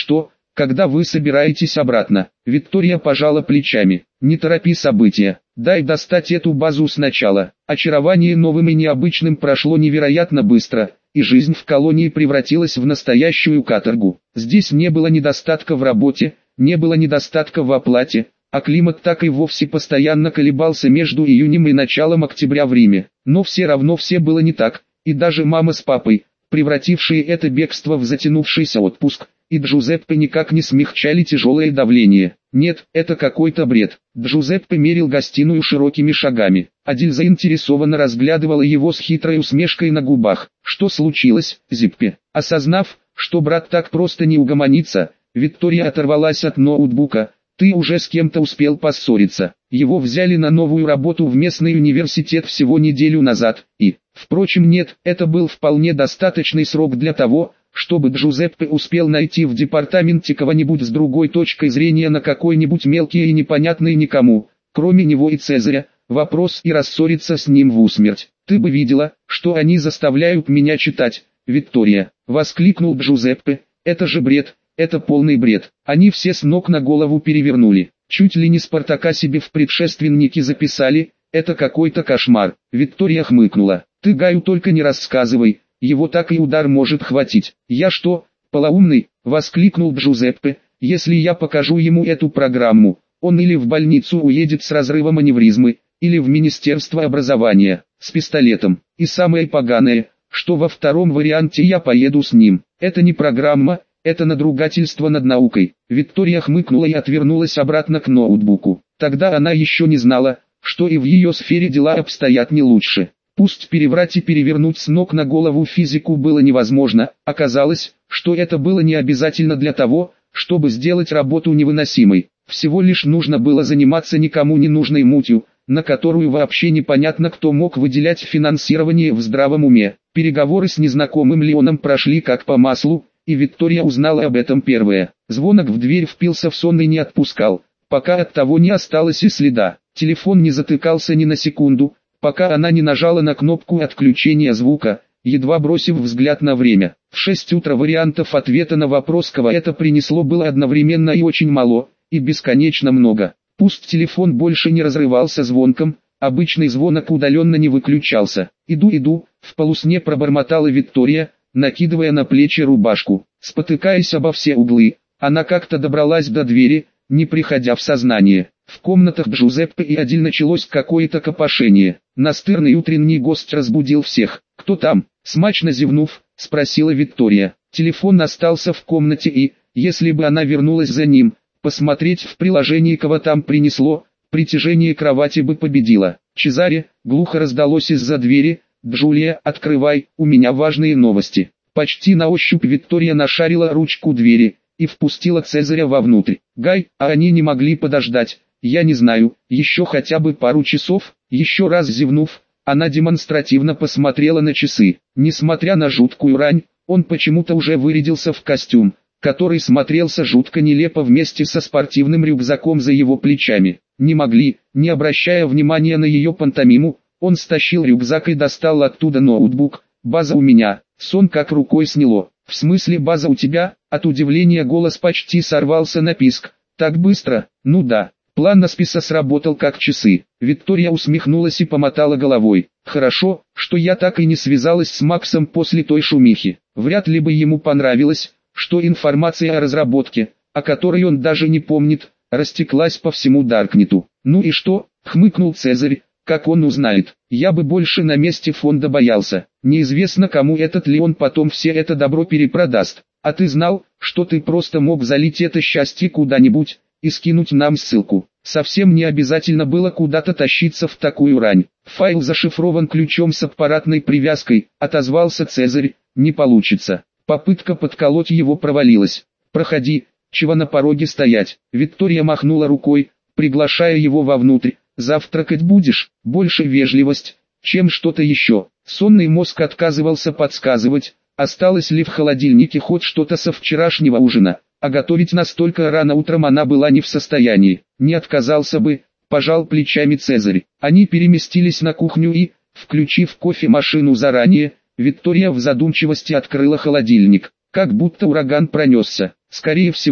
Когда вы собираетесь обратно? Виктория пожала плечами. Не торопи события. Дай достать эту базу сначала. Очарование новым и необычным прошло невероятно быстро, и жизнь в колонии превратилась в настоящую каторгу. Здесь не было недостатка в работе, не было недостатка в оплате, а климат так и вовсе постоянно колебался между июнем и началом октября в Риме. Но все равно все было не так, и даже мама с папой, превратившие это бегство в затянувшийся отпуск, и Джузеппе никак не смягчали тяжелое давление. Нет, это какой-то бред. Джузеппе мерил гостиную широкими шагами. Адиль заинтересованно разглядывала его с хитрой усмешкой на губах. Что случилось, Зиппе? Осознав, что брат так просто не угомонится, Виктория оторвалась от ноутбука. Ты уже с кем-то успел поссориться. Его взяли на новую работу в местный университет всего неделю назад, и, впрочем, нет, это был вполне достаточный срок для того, чтобы Джузеппе успел найти в департаменте кого-нибудь с другой точкой зрения на какой-нибудь мелкий и непонятный никому, кроме него и Цезаря, вопрос и рассориться с ним в усмерть. Ты бы видела, что они заставляют меня читать, Виктория, воскликнул Джузеппе, это же бред, это полный бред. Они все с ног на голову перевернули, чуть ли не Спартака себе в предшественники записали, это какой-то кошмар. Виктория хмыкнула, ты Гаю только не рассказывай. Его так и удар может хватить. Я что, полоумный? Воскликнул Джузеппе. Если я покажу ему эту программу, он или в больницу уедет с разрывом аневризмы, или в Министерство образования, с пистолетом. И самое поганое, что во втором варианте я поеду с ним. Это не программа, это надругательство над наукой. Виктория хмыкнула и отвернулась обратно к ноутбуку. Тогда она еще не знала, что и в ее сфере дела обстоят не лучше. Пусть переврать и перевернуть с ног на голову физику было невозможно, оказалось, что это было не обязательно для того, чтобы сделать работу невыносимой. Всего лишь нужно было заниматься никому не нужной мутью, на которую вообще непонятно кто мог выделять финансирование в здравом уме. Переговоры с незнакомым Леоном прошли как по маслу, и Виктория узнала об этом первая. Звонок в дверь впился в сон и не отпускал, пока от того не осталось и следа. Телефон не затыкался ни на секунду, пока она не нажала на кнопку отключения звука, едва бросив взгляд на время. В шесть утра вариантов ответа на вопрос, кого это принесло, было одновременно и очень мало, и бесконечно много. Пусть телефон больше не разрывался звонком, обычный звонок удаленно не выключался. «Иду, иду», в полусне пробормотала Виктория, накидывая на плечи рубашку. Спотыкаясь обо все углы, она как-то добралась до двери, не приходя в сознание. В комнатах Джузеппе и Адиль началось какое-то копошение. Настырный утренний гость разбудил всех. «Кто там?» Смачно зевнув, спросила Виктория. Телефон остался в комнате и, если бы она вернулась за ним, посмотреть в приложении, кого там принесло, притяжение кровати бы победило. «Чезаре», глухо раздалось из-за двери, «Джулия, открывай, у меня важные новости». Почти на ощупь Виктория нашарила ручку двери и впустила Цезаря вовнутрь. «Гай, а они не могли подождать? Я не знаю, еще хотя бы пару часов». Еще раз зевнув, она демонстративно посмотрела на часы. Несмотря на жуткую рань, он почему-то уже вырядился в костюм, который смотрелся жутко нелепо вместе со спортивным рюкзаком за его плечами. Не могли, не обращая внимания на ее пантомиму, он стащил рюкзак и достал оттуда ноутбук. «База у меня». Сон как рукой сняло. «В смысле база у тебя?» От удивления голос почти сорвался на писк. «Так быстро?» «Ну да». План Насписа сработал как часы. Виктория усмехнулась и помотала головой. «Хорошо, что я так и не связалась с Максом после той шумихи. Вряд ли бы ему понравилось, что информация о разработке, о которой он даже не помнит, растеклась по всему Даркнету». «Ну и что?» — хмыкнул Цезарь. «Как он узнает? Я бы больше на месте фонда боялся. Неизвестно, кому этот Леон потом все это добро перепродаст. А ты знал, что ты просто мог залить это счастье куда-нибудь и скинуть нам ссылку? Совсем не обязательно было куда-то тащиться в такую рань. Файл зашифрован ключом с аппаратной привязкой», — отозвался Цезарь. «Не получится». Попытка подколоть его провалилась. «Проходи, чего на пороге стоять?» Виктория махнула рукой, приглашая его вовнутрь. «Завтракать будешь?» Больше вежливость, чем что-то еще. Сонный мозг отказывался подсказывать, осталось ли в холодильнике хоть что-то со вчерашнего ужина, а готовить настолько рано утром она была не в состоянии. «Не отказался бы», — пожал плечами Цезарь. Они переместились на кухню и, включив кофемашину заранее, Виктория в задумчивости открыла холодильник. Как будто ураган пронесся. Скорее всего,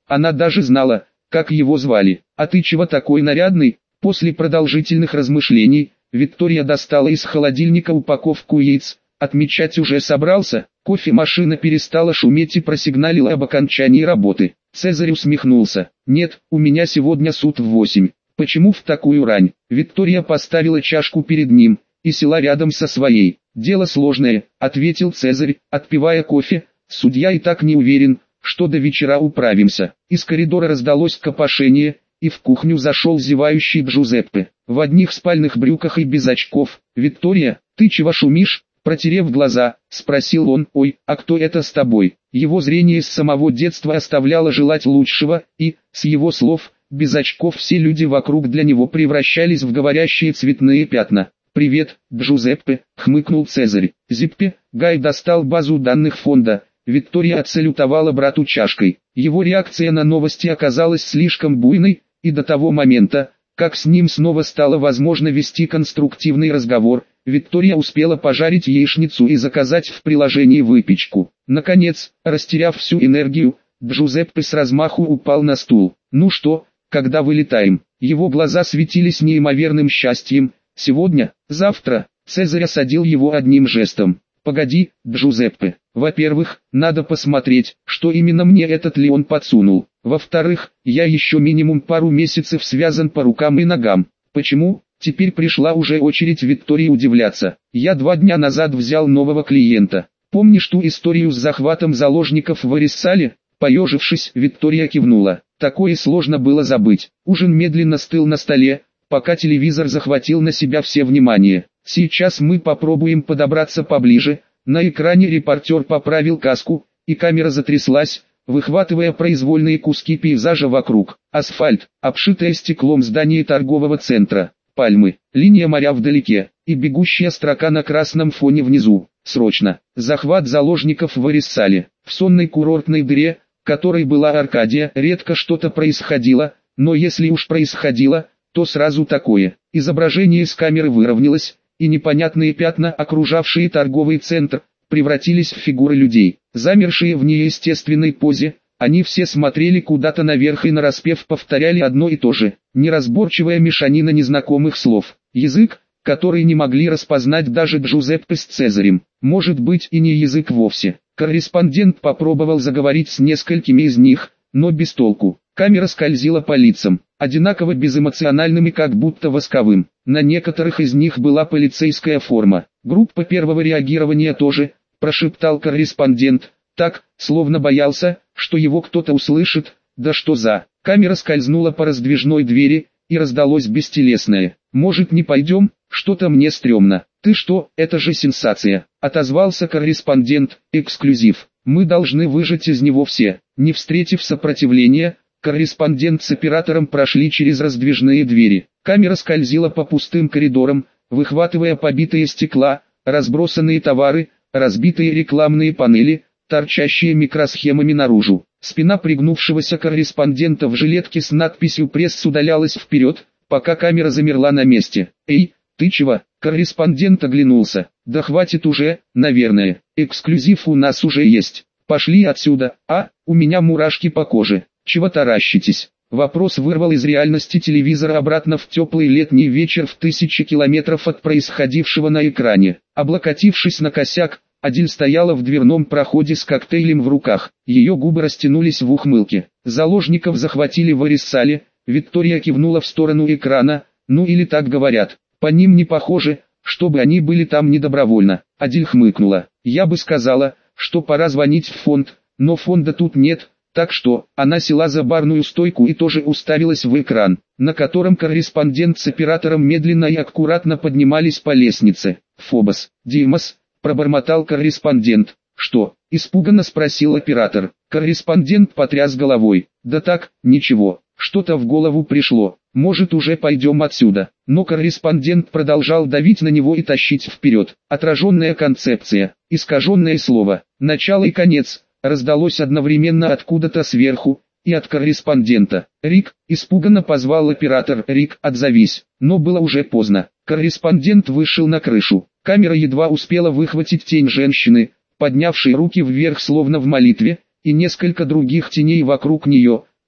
Она даже знала, как его звали. «А ты чего такой нарядный?» После продолжительных размышлений, Виктория достала из холодильника упаковку яиц. «Отмечать уже собрался?» Кофемашина перестала шуметь и просигналила об окончании работы. Цезарь усмехнулся. «Нет, у меня сегодня суд в восемь. Почему в такую рань?» Виктория поставила чашку перед ним и села рядом со своей. «Дело сложное», — ответил Цезарь, отпивая кофе. «Судья и так не уверен, что до вечера управимся». Из коридора раздалось копошение, и в кухню зашел зевающий Джузеппе. В одних спальных брюках и без очков. «Виктория, ты чего шумишь?» Протерев глаза, спросил он. «Ой, а кто это с тобой?» Его зрение с самого детства оставляло желать лучшего, и, с его слов, без очков все люди вокруг для него превращались в говорящие цветные пятна. «Привет, Джузеппе», — хмыкнул Цезарь. «Зиппе». Гай достал базу данных фонда. Виктория отсалютовала брату чашкой. Его реакция на новости оказалась слишком буйной, и до того момента, как с ним снова стало возможно вести конструктивный разговор, Виктория успела пожарить яичницу и заказать в приложении выпечку. Наконец, растеряв всю энергию, Джузеппе с размаху упал на стул. «Ну что, когда вылетаем?» Его глаза светились неимоверным счастьем. «Сегодня? Завтра?» Цезарь осадил его одним жестом. «Погоди, Джузеппе. Во-первых, надо посмотреть, что именно мне этот Леон подсунул. Во-вторых, я еще минимум пару месяцев связан по рукам и ногам». «Почему?» Теперь пришла уже очередь Виктории удивляться. «Я два дня назад взял нового клиента. Помнишь ту историю с захватом заложников в Ариссале?» Поежившись, Виктория кивнула. Такое сложно было забыть. Ужин медленно стыл на столе, пока телевизор захватил на себя все внимание. «Сейчас мы попробуем подобраться поближе». На экране репортер поправил каску, и камера затряслась, выхватывая произвольные куски пейзажа вокруг. Асфальт, обшитое стеклом здание торгового центра, пальмы, линия моря вдалеке, и бегущая строка на красном фоне внизу. Срочно. Захват заложников в Ариссале. В сонной курортной дыре, которой была Аркадия, редко что-то происходило, но если уж происходило, то сразу такое. Изображение с камеры выровнялось, и непонятные пятна, окружавшие торговый центр, превратились в фигуры людей, замершие в неестественной позе. Они все смотрели куда-то наверх и нараспев повторяли одно и то же, неразборчивая мешанина незнакомых слов. Язык, который не могли распознать даже Джузеппе с Цезарем. Может быть и не язык вовсе. Корреспондент попробовал заговорить с несколькими из них, но без толку. Камера скользила по лицам, одинаково безэмоциональным и как будто восковым. На некоторых из них была полицейская форма. «Группа первого реагирования тоже», – прошептал корреспондент, так, словно боялся, что его кто-то услышит. «Да что за...» Камера скользнула по раздвижной двери, и раздалось бестелесное: «Может, не пойдем? Что-то мне стрёмно». «Ты что, это же сенсация», — отозвался корреспондент. «Эксклюзив. Мы должны выжать из него все». Не встретив сопротивления, корреспондент с оператором прошли через раздвижные двери. Камера скользила по пустым коридорам, выхватывая побитые стекла, разбросанные товары, разбитые рекламные панели, торчащие микросхемами наружу. Спина пригнувшегося корреспондента в жилетке с надписью «Пресс» удалялась вперед, пока камера замерла на месте. «Эй, ты чего?» Корреспондент оглянулся. «Да хватит уже, наверное. Эксклюзив у нас уже есть. Пошли отсюда». «А, у меня мурашки по коже. Чего таращитесь?» Вопрос вырвал из реальности телевизора обратно в теплый летний вечер в тысячи километров от происходившего на экране. Облокотившись на косяк, Адиль стояла в дверном проходе с коктейлем в руках. Ее губы растянулись в ухмылке. «Заложников захватили в Ариссале». Виктория кивнула в сторону экрана. «Ну или так говорят. По ним не похоже, чтобы они были там недобровольно». Адиль хмыкнула. «Я бы сказала, что пора звонить в фонд, но фонда тут нет». Так что, она села за барную стойку и тоже уставилась в экран, на котором корреспондент с оператором медленно и аккуратно поднимались по лестнице. «Фобос, Димас», — пробормотал корреспондент. «Что?» — испуганно спросил оператор. Корреспондент потряс головой. «Да так, ничего, что-то в голову пришло. Может, уже пойдем отсюда?» Но корреспондент продолжал давить на него и тащить вперед. Отраженная концепция, искаженное слово, начало и конец — раздалось одновременно откуда-то сверху, и от корреспондента. «Рик!» — испуганно позвал оператор. «Рик, отзовись!» Но было уже поздно. Корреспондент вышел на крышу. Камера едва успела выхватить тень женщины, поднявшей руки вверх словно в молитве, и несколько других теней вокруг нее,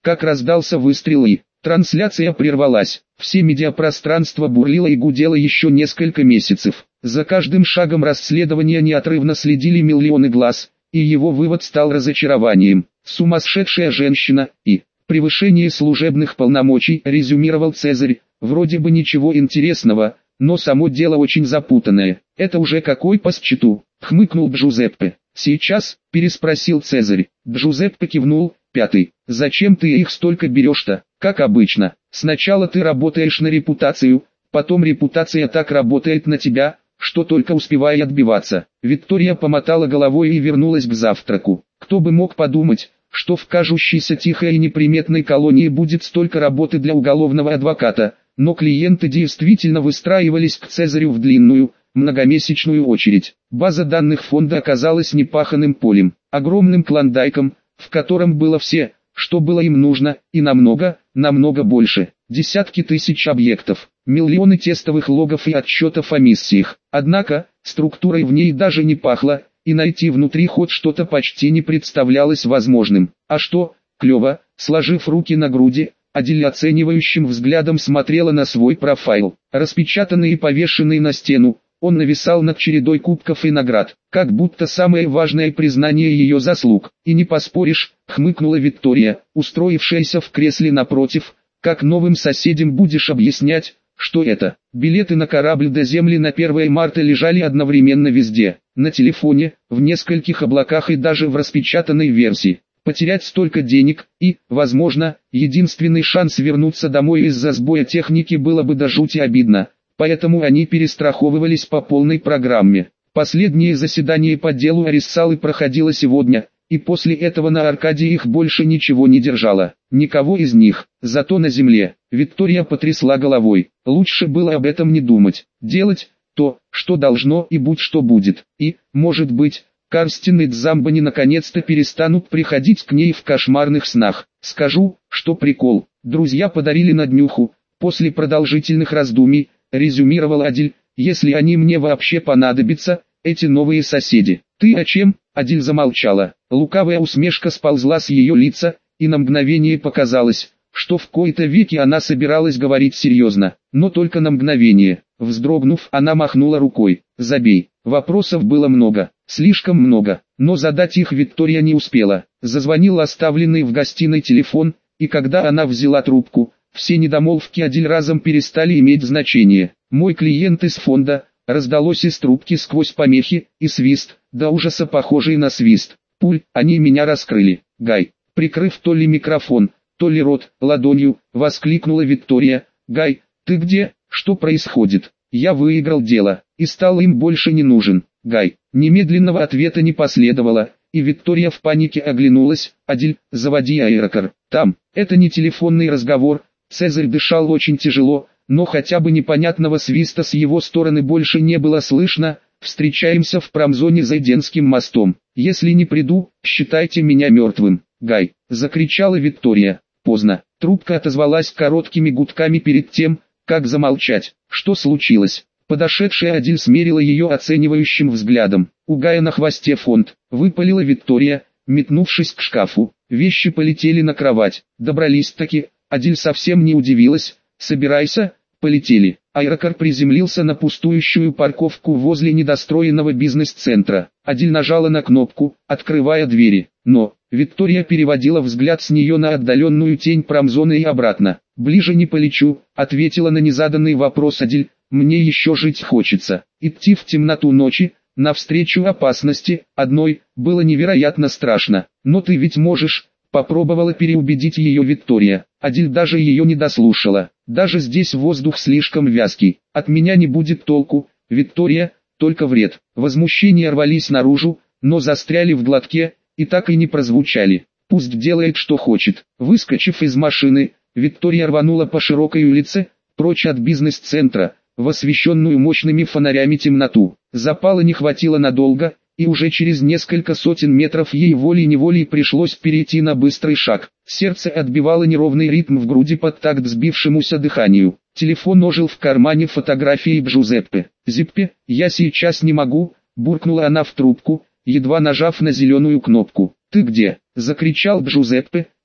как раздался выстрел и трансляция прервалась. Все медиапространство бурлило и гудело еще несколько месяцев. За каждым шагом расследования неотрывно следили миллионы глаз, и его вывод стал разочарованием. «Сумасшедшая женщина» и «превышение служебных полномочий», резюмировал Цезарь. «Вроде бы ничего интересного, но само дело очень запутанное». «Это уже какой по счету?» — хмыкнул Джузеппе. «Сейчас?» — переспросил Цезарь. Джузеппе кивнул. «Пятый. Зачем ты их столько берешь-то?» «Как обычно. Сначала ты работаешь на репутацию, потом репутация так работает на тебя, что только успевай отбиваться». Виктория помотала головой и вернулась к завтраку. Кто бы мог подумать, что в кажущейся тихой и неприметной колонии будет столько работы для уголовного адвоката, но клиенты действительно выстраивались к Цезарю в длинную, многомесячную очередь. База данных фонда оказалась непаханным полем, огромным клондайком, в котором было все, что было им нужно, и намного, намного больше. Десятки тысяч объектов, миллионы тестовых логов и отчетов о миссиях. Однако, структурой в ней даже не пахло, и найти внутри хоть что-то почти не представлялось возможным. А что, клево, сложив руки на груди, Адель оценивающим взглядом смотрела на свой профайл, распечатанный и повешенный на стену. Он нависал над чередой кубков и наград, как будто самое важное признание ее заслуг. «И не поспоришь», — хмыкнула Виктория, устроившаяся в кресле напротив, «как новым соседям будешь объяснять, что это?» Билеты на корабль до Земли на первое марта лежали одновременно везде, на телефоне, в нескольких облаках и даже в распечатанной версии. Потерять столько денег и, возможно, единственный шанс вернуться домой из-за сбоя техники было бы до жути обидно. Поэтому они перестраховывались по полной программе. Последнее заседание по делу о Риссалы проходило сегодня, и после этого на Аркадии их больше ничего не держало. Никого из них. Зато на земле. Виктория потрясла головой. Лучше было об этом не думать. Делать то, что должно, и будь что будет. И, может быть, Карстин и Дзамбани наконец-то перестанут приходить к ней в кошмарных снах. Скажу, что прикол. Друзья подарили на днюху. После продолжительных раздумий, резюмировал Адель, если они мне вообще понадобятся, эти новые соседи. «Ты о чем?» — Адель замолчала. Лукавая усмешка сползла с ее лица, и на мгновение показалось, что в кои-то веки она собиралась говорить серьезно, но только на мгновение. Вздрогнув, она махнула рукой. «Забей». Вопросов было много, слишком много, но задать их Виктория не успела. Зазвонил оставленный в гостиной телефон, и когда она взяла трубку, все недомолвки Адель разом перестали иметь значение. «Мой клиент из фонда», раздалось из трубки сквозь помехи, и свист, до ужаса похожий на свист. «Пуль, они меня раскрыли». «Гай», прикрыв то ли микрофон, то ли рот, ладонью, воскликнула Виктория. «Гай, ты где? Что происходит?» «Я выиграл дело, и стал им больше не нужен». «Гай». Немедленного ответа не последовало, и Виктория в панике оглянулась. «Адель, заводи аэрокар». «Там». Это не телефонный разговор. Цезарь дышал очень тяжело, но хотя бы непонятного свиста с его стороны больше не было слышно. «Встречаемся в промзоне за Эденским мостом. Если не приду, считайте меня мертвым». «Гай!» — закричала Виктория. Поздно. Трубка отозвалась короткими гудками перед тем, как замолчать. «Что случилось?» Подошедшая Адель смерила ее оценивающим взглядом. «У Гая на хвосте фонд», — выпалила Виктория, метнувшись к шкафу. Вещи полетели на кровать. Добрались-таки. Адель совсем не удивилась. «Собирайся, полетели». Аэрокар приземлился на пустующую парковку возле недостроенного бизнес-центра. Адель нажала на кнопку, открывая двери. Но Виктория переводила взгляд с нее на отдаленную тень промзоны и обратно. «Ближе не полечу», — ответила на незаданный вопрос Адель. «Мне еще жить хочется». Идти в темноту ночи, навстречу опасности, одной, было невероятно страшно. «Но ты ведь можешь», — попробовала переубедить ее Виктория. Адель даже ее не дослушала. «Даже здесь воздух слишком вязкий. От меня не будет толку, Виктория, только вред». Возмущения рвались наружу, но застряли в глотке, и так и не прозвучали. «Пусть делает что хочет». Выскочив из машины, Виктория рванула по широкой улице, прочь от бизнес-центра, в освещенную мощными фонарями темноту. Запала не хватило надолго, и уже через несколько сотен метров ей волей-неволей пришлось перейти на быстрый шаг. Сердце отбивало неровный ритм в груди под такт сбившемуся дыханию. Телефон ожил в кармане фотографии Джузеппе. «Зиппе, я сейчас не могу», — буркнула она в трубку, едва нажав на зеленую кнопку. «Ты где?» — закричал Джузеппе,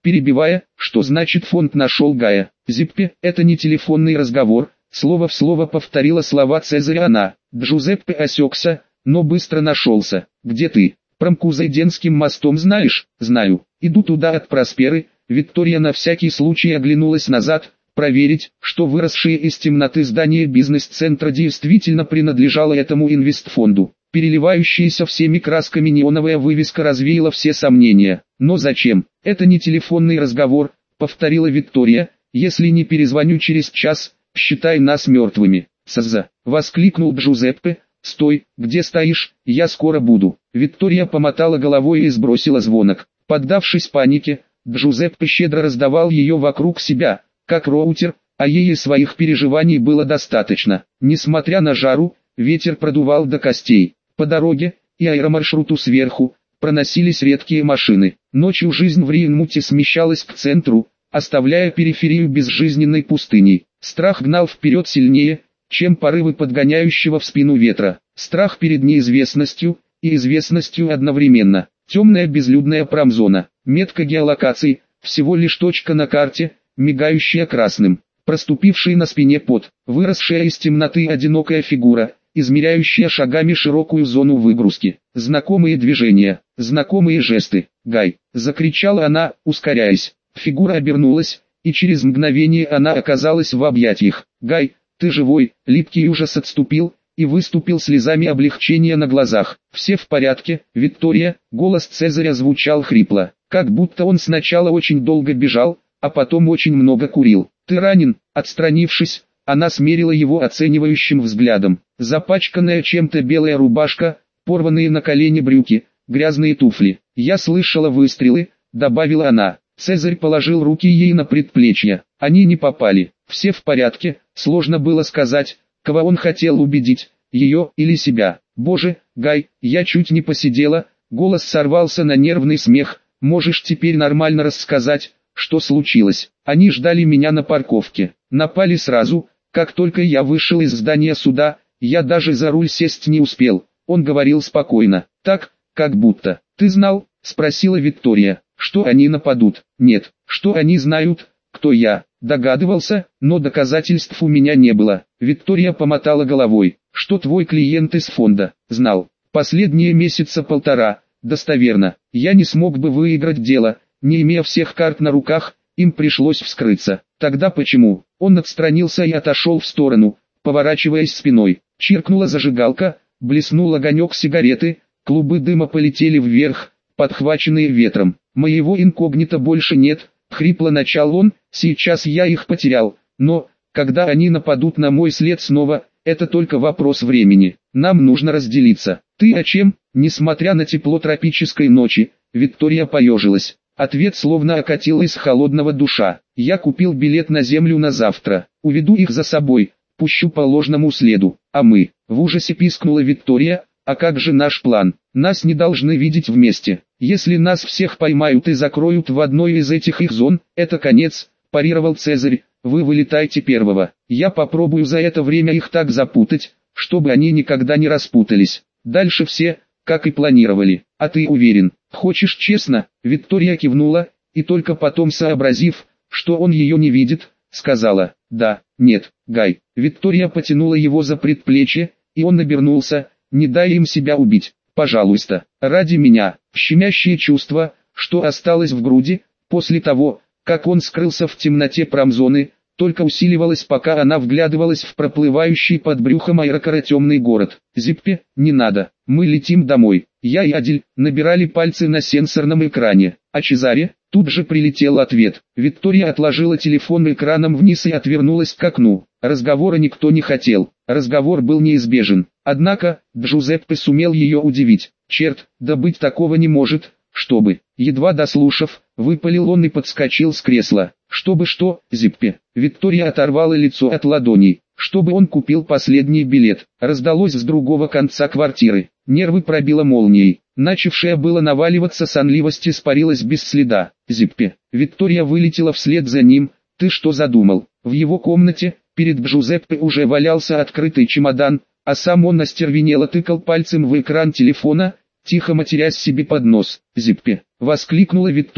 перебивая, что значит фонд нашел Гая. Зиппе, это не телефонный разговор, слово в слово повторила слова Цезаря она. Джузеппе осекся, но быстро нашелся. Где ты? Промкузайденским мостом знаешь? Знаю. Иду туда от Просперы. Виктория на всякий случай оглянулась назад, проверить, что выросшее из темноты здание бизнес-центра действительно принадлежало этому инвестфонду. Переливающаяся всеми красками неоновая вывеска развеяла все сомнения. Но зачем? Это не телефонный разговор, повторила Виктория. Если не перезвоню через час, считай нас мертвыми. Саза, воскликнул Джузеппе. Стой, где стоишь, я скоро буду. Виктория помотала головой и сбросила звонок. Поддавшись панике, Джузеппе щедро раздавал ее вокруг себя, как роутер, а ей и своих переживаний было достаточно. Несмотря на жару, ветер продувал до костей. По дороге, и аэромаршруту сверху, проносились редкие машины. Ночью жизнь в Рейнмуте смещалась к центру, оставляя периферию безжизненной пустыней. Страх гнал вперед сильнее, чем порывы подгоняющего в спину ветра. Страх перед неизвестностью и известностью одновременно. Темная безлюдная промзона, метка геолокации, всего лишь точка на карте, мигающая красным. Проступивший на спине пот, выросшая из темноты одинокая фигура, измеряющая шагами широкую зону выгрузки. Знакомые движения, знакомые жесты. «Гай!» — закричала она, ускоряясь. Фигура обернулась, и через мгновение она оказалась в объятиях. «Гай, ты живой!» Липкий ужас отступил, и выступил слезами облегчения на глазах. «Все в порядке, Виктория?» Голос Цезаря звучал хрипло, как будто он сначала очень долго бежал, а потом очень много курил. «Ты ранен?» Отстранившись, она смерила его оценивающим взглядом. Запачканная чем-то белая рубашка, порванные на колени брюки, грязные туфли. «Я слышала выстрелы», добавила она. Цезарь положил руки ей на предплечья. Они не попали. «Все в порядке», сложно было сказать, кого он хотел убедить, ее или себя. «Боже, Гай, я чуть не посидела», голос сорвался на нервный смех. «Можешь теперь нормально рассказать, что случилось?» Они ждали меня на парковке. Напали сразу, как только я вышел из здания суда, я даже за руль сесть не успел. Он говорил спокойно, так, как будто. «Ты знал?» спросила Виктория. «Что они нападут?» «Нет, что они знают, кто я?» Догадывался, но доказательств у меня не было. Виктория помотала головой. «Что твой клиент из фонда?» «Знал. Последние месяца полтора, достоверно. Я не смог бы выиграть дело, не имея всех карт на руках, им пришлось вскрыться». «Тогда почему?» Он отстранился и отошел в сторону, поворачиваясь спиной. Чиркнула зажигалка, блеснул огонек сигареты, клубы дыма полетели вверх, подхваченные ветром. «Моего инкогнито больше нет», — хрипло начал он, «сейчас я их потерял, но, когда они нападут на мой след снова, это только вопрос времени. Нам нужно разделиться». «Ты о чем?» Несмотря на тепло тропической ночи, Виктория поежилась. Ответ словно окатил из холодного душа. «Я купил билет на землю на завтра. Уведу их за собой, пущу по ложному следу. А мы?» В ужасе пискнула Виктория. «А как же наш план? Нас не должны видеть вместе. Если нас всех поймают и закроют в одной из этих их зон, это конец», парировал Цезарь. «Вы вылетайте первого. Я попробую за это время их так запутать, чтобы они никогда не распутались. Дальше все, как и планировали. А ты уверен? Хочешь честно?» Виктория кивнула, и только потом, сообразив, что он ее не видит, сказала: «Да, нет, Гай». Виктория потянула его за предплечье, и он обернулся. «Не дай им себя убить, пожалуйста, ради меня». Щемящее чувство, что осталось в груди, после того, как он скрылся в темноте промзоны, только усиливалось, пока она вглядывалась в проплывающий под брюхом аэрокара темный город. «Зиппе, не надо, мы летим домой». Я и Адель набирали пальцы на сенсорном экране. «А Чезаре?» Тут же прилетел ответ. Виктория отложила телефон экраном вниз и отвернулась к окну. Разговора никто не хотел. Разговор был неизбежен. Однако, Джузеппе сумел ее удивить. «Черт, да быть такого не может, чтобы...» Едва дослушав, выпалил он и подскочил с кресла. «Чтобы что, Зиппе?» Виктория оторвала лицо от ладоней. «Чтобы он купил последний билет». Раздалось с другого конца квартиры. Нервы пробило молнией. Начавшая было наваливаться сонливость испарилась без следа. «Зиппе». Виктория вылетела вслед за ним. «Ты что задумал?» В его комнате, перед Джузеппе уже валялся открытый чемодан, а сам он остервенело тыкал пальцем в экран телефона, тихо матерясь себе под нос. «Зиппе», — воскликнула Виктория.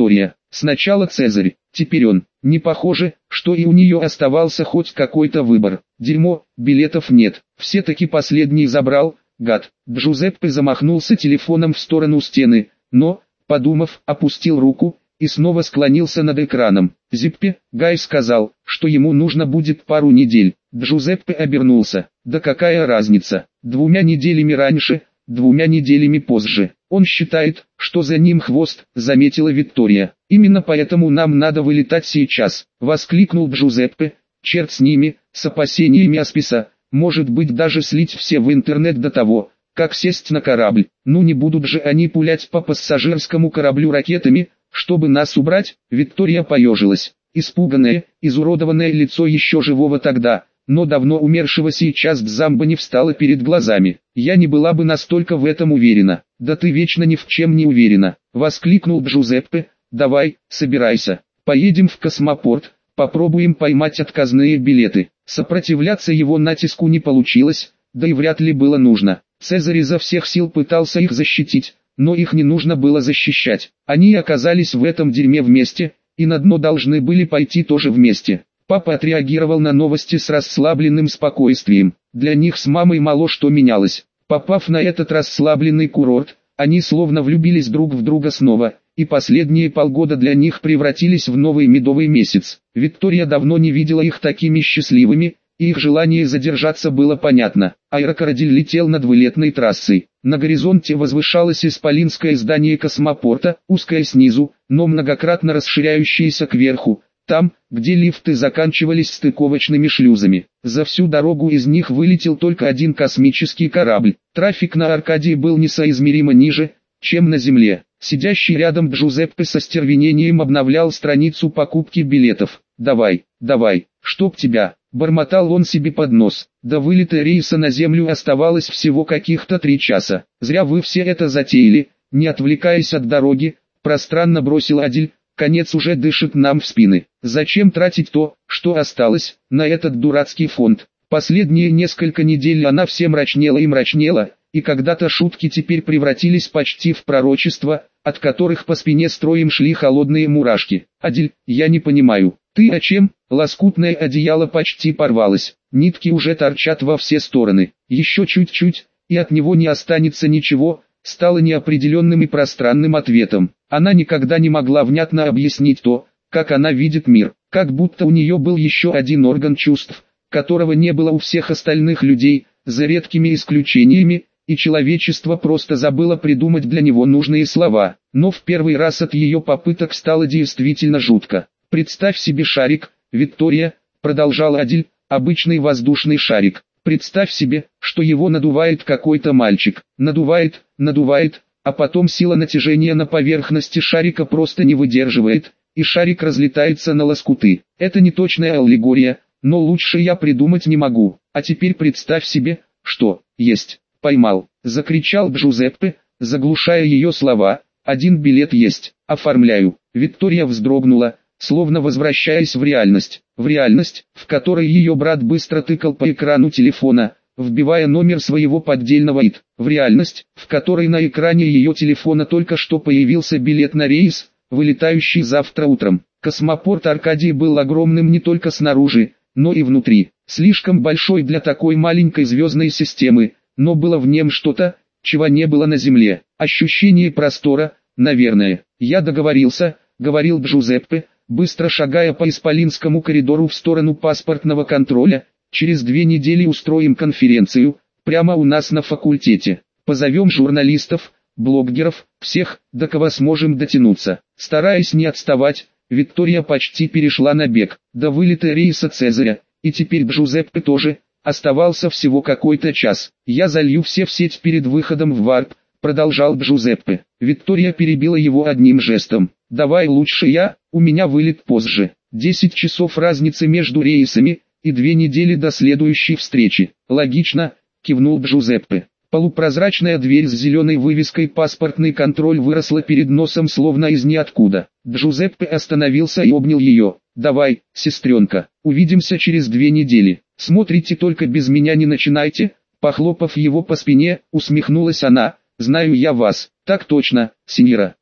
Сначала Цезарь, теперь он. Не похоже, что и у нее оставался хоть какой-то выбор. Дерьмо, билетов нет. Все-таки последний забрал, гад. Джузеппе замахнулся телефоном в сторону стены, но, подумав, опустил руку и снова склонился над экраном. Зиппе, Гай сказал, что ему нужно будет пару недель. Джузеппе обернулся. Да какая разница? Двумя неделями раньше, двумя неделями позже. Он считает, что за ним хвост, заметила Виктория. Именно поэтому нам надо вылетать сейчас, воскликнул Джузеппе. Черт с ними, с опасениями Асписа, может быть даже слить все в интернет до того, как сесть на корабль. Ну не будут же они пулять по пассажирскому кораблю ракетами, чтобы нас убрать? Виктория поежилась. Испуганное, изуродованное лицо еще живого тогда, но давно умершего сейчас Дзамба не встало перед глазами. Я не была бы настолько в этом уверена. Да ты вечно ни в чем не уверена, воскликнул Джузеппе. Давай, собирайся, поедем в космопорт, попробуем поймать отказные билеты. Сопротивляться его натиску не получилось, да и вряд ли было нужно. Цезарь изо всех сил пытался их защитить, но их не нужно было защищать. Они оказались в этом дерьме вместе, и на дно должны были пойти тоже вместе. Папа отреагировал на новости с расслабленным спокойствием. Для них с мамой мало что менялось. Попав на этот расслабленный курорт, они словно влюбились друг в друга снова, и последние полгода для них превратились в новый медовый месяц. Виктория давно не видела их такими счастливыми, и их желание задержаться было понятно. Аэрокорабель летел над вылетной трассой. На горизонте возвышалось исполинское здание космопорта, узкое снизу, но многократно расширяющееся кверху, там, где лифты заканчивались стыковочными шлюзами. За всю дорогу из них вылетел только один космический корабль. Трафик на Аркадии был несоизмеримо ниже, чем на Земле. Сидящий рядом Джузеппе со стервенением обновлял страницу покупки билетов. «Давай, давай, чтоб тебя!» — бормотал он себе под нос. До вылета рейса на Землю оставалось всего каких-то три часа. «Зря вы все это затеяли, не отвлекаясь от дороги», — пространно бросил Адиль. «Конец уже дышит нам в спины. Зачем тратить то, что осталось, на этот дурацкий фонд?» Последние несколько недель она все мрачнела и мрачнела, и когда-то шутки теперь превратились почти в пророчества, от которых по спине строем шли холодные мурашки. «Адиль, я не понимаю, ты о чем?» Лоскутное одеяло почти порвалось, нитки уже торчат во все стороны. Еще чуть-чуть, и от него не останется ничего, стало неопределенным и пространным ответом. Она никогда не могла внятно объяснить то, как она видит мир, как будто у нее был еще один орган чувств, которого не было у всех остальных людей, за редкими исключениями, и человечество просто забыло придумать для него нужные слова. Но в первый раз от ее попыток стало действительно жутко. «Представь себе шарик, Виктория», — продолжал Адиль, — «обычный воздушный шарик. Представь себе, что его надувает какой-то мальчик. Надувает, надувает, а потом сила натяжения на поверхности шарика просто не выдерживает, и шарик разлетается на лоскуты. Это не точная аллегория, но лучше я придумать не могу. А теперь представь себе, что есть. Поймал», — закричал Джузеппе, заглушая ее слова. «Один билет есть, оформляю». Виктория вздрогнула, словно возвращаясь в реальность. В реальность, в которой ее брат быстро тыкал по экрану телефона, вбивая номер своего поддельного ИТ. В реальность, в которой на экране ее телефона только что появился билет на рейс, вылетающий завтра утром. Космопорт Аркадии был огромным не только снаружи, но и внутри. Слишком большой для такой маленькой звездной системы, но было в нем что-то, чего не было на Земле. Ощущение простора, наверное. «Я договорился», — говорил Джузеппе, быстро шагая по исполинскому коридору в сторону паспортного контроля. «Через две недели устроим конференцию, прямо у нас на факультете. Позовем журналистов, блогеров, всех, до кого сможем дотянуться». Стараясь не отставать, Виктория почти перешла на бег. До вылета рейса Цезаря, и теперь Джузеппе тоже, оставался всего какой-то час. «Я залью все в сеть перед выходом в варп», — продолжал Джузеппе. Виктория перебила его одним жестом. «Давай лучше я, у меня вылет позже. Десять часов разницы между рейсами, и две недели до следующей встречи». «Логично», — кивнул Джузеппе. Полупрозрачная дверь с зеленой вывеской «Паспортный контроль» выросла перед носом словно из ниоткуда. Джузеппе остановился и обнял ее. «Давай, сестренка, увидимся через две недели. Смотрите, только без меня не начинайте». Похлопав его по спине, усмехнулась она. «Знаю я вас». «Так точно, сеньора».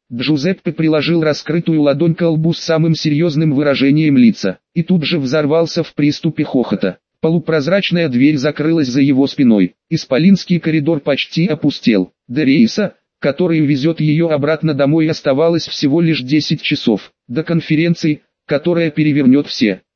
Джузеппе приложил раскрытую ладонь к лбу с самым серьезным выражением лица, и тут же взорвался в приступе хохота. Полупрозрачная дверь закрылась за его спиной. Исполинский коридор почти опустел. До рейса, который везет ее обратно домой, оставалось всего лишь десять часов. До конференции, которая перевернет все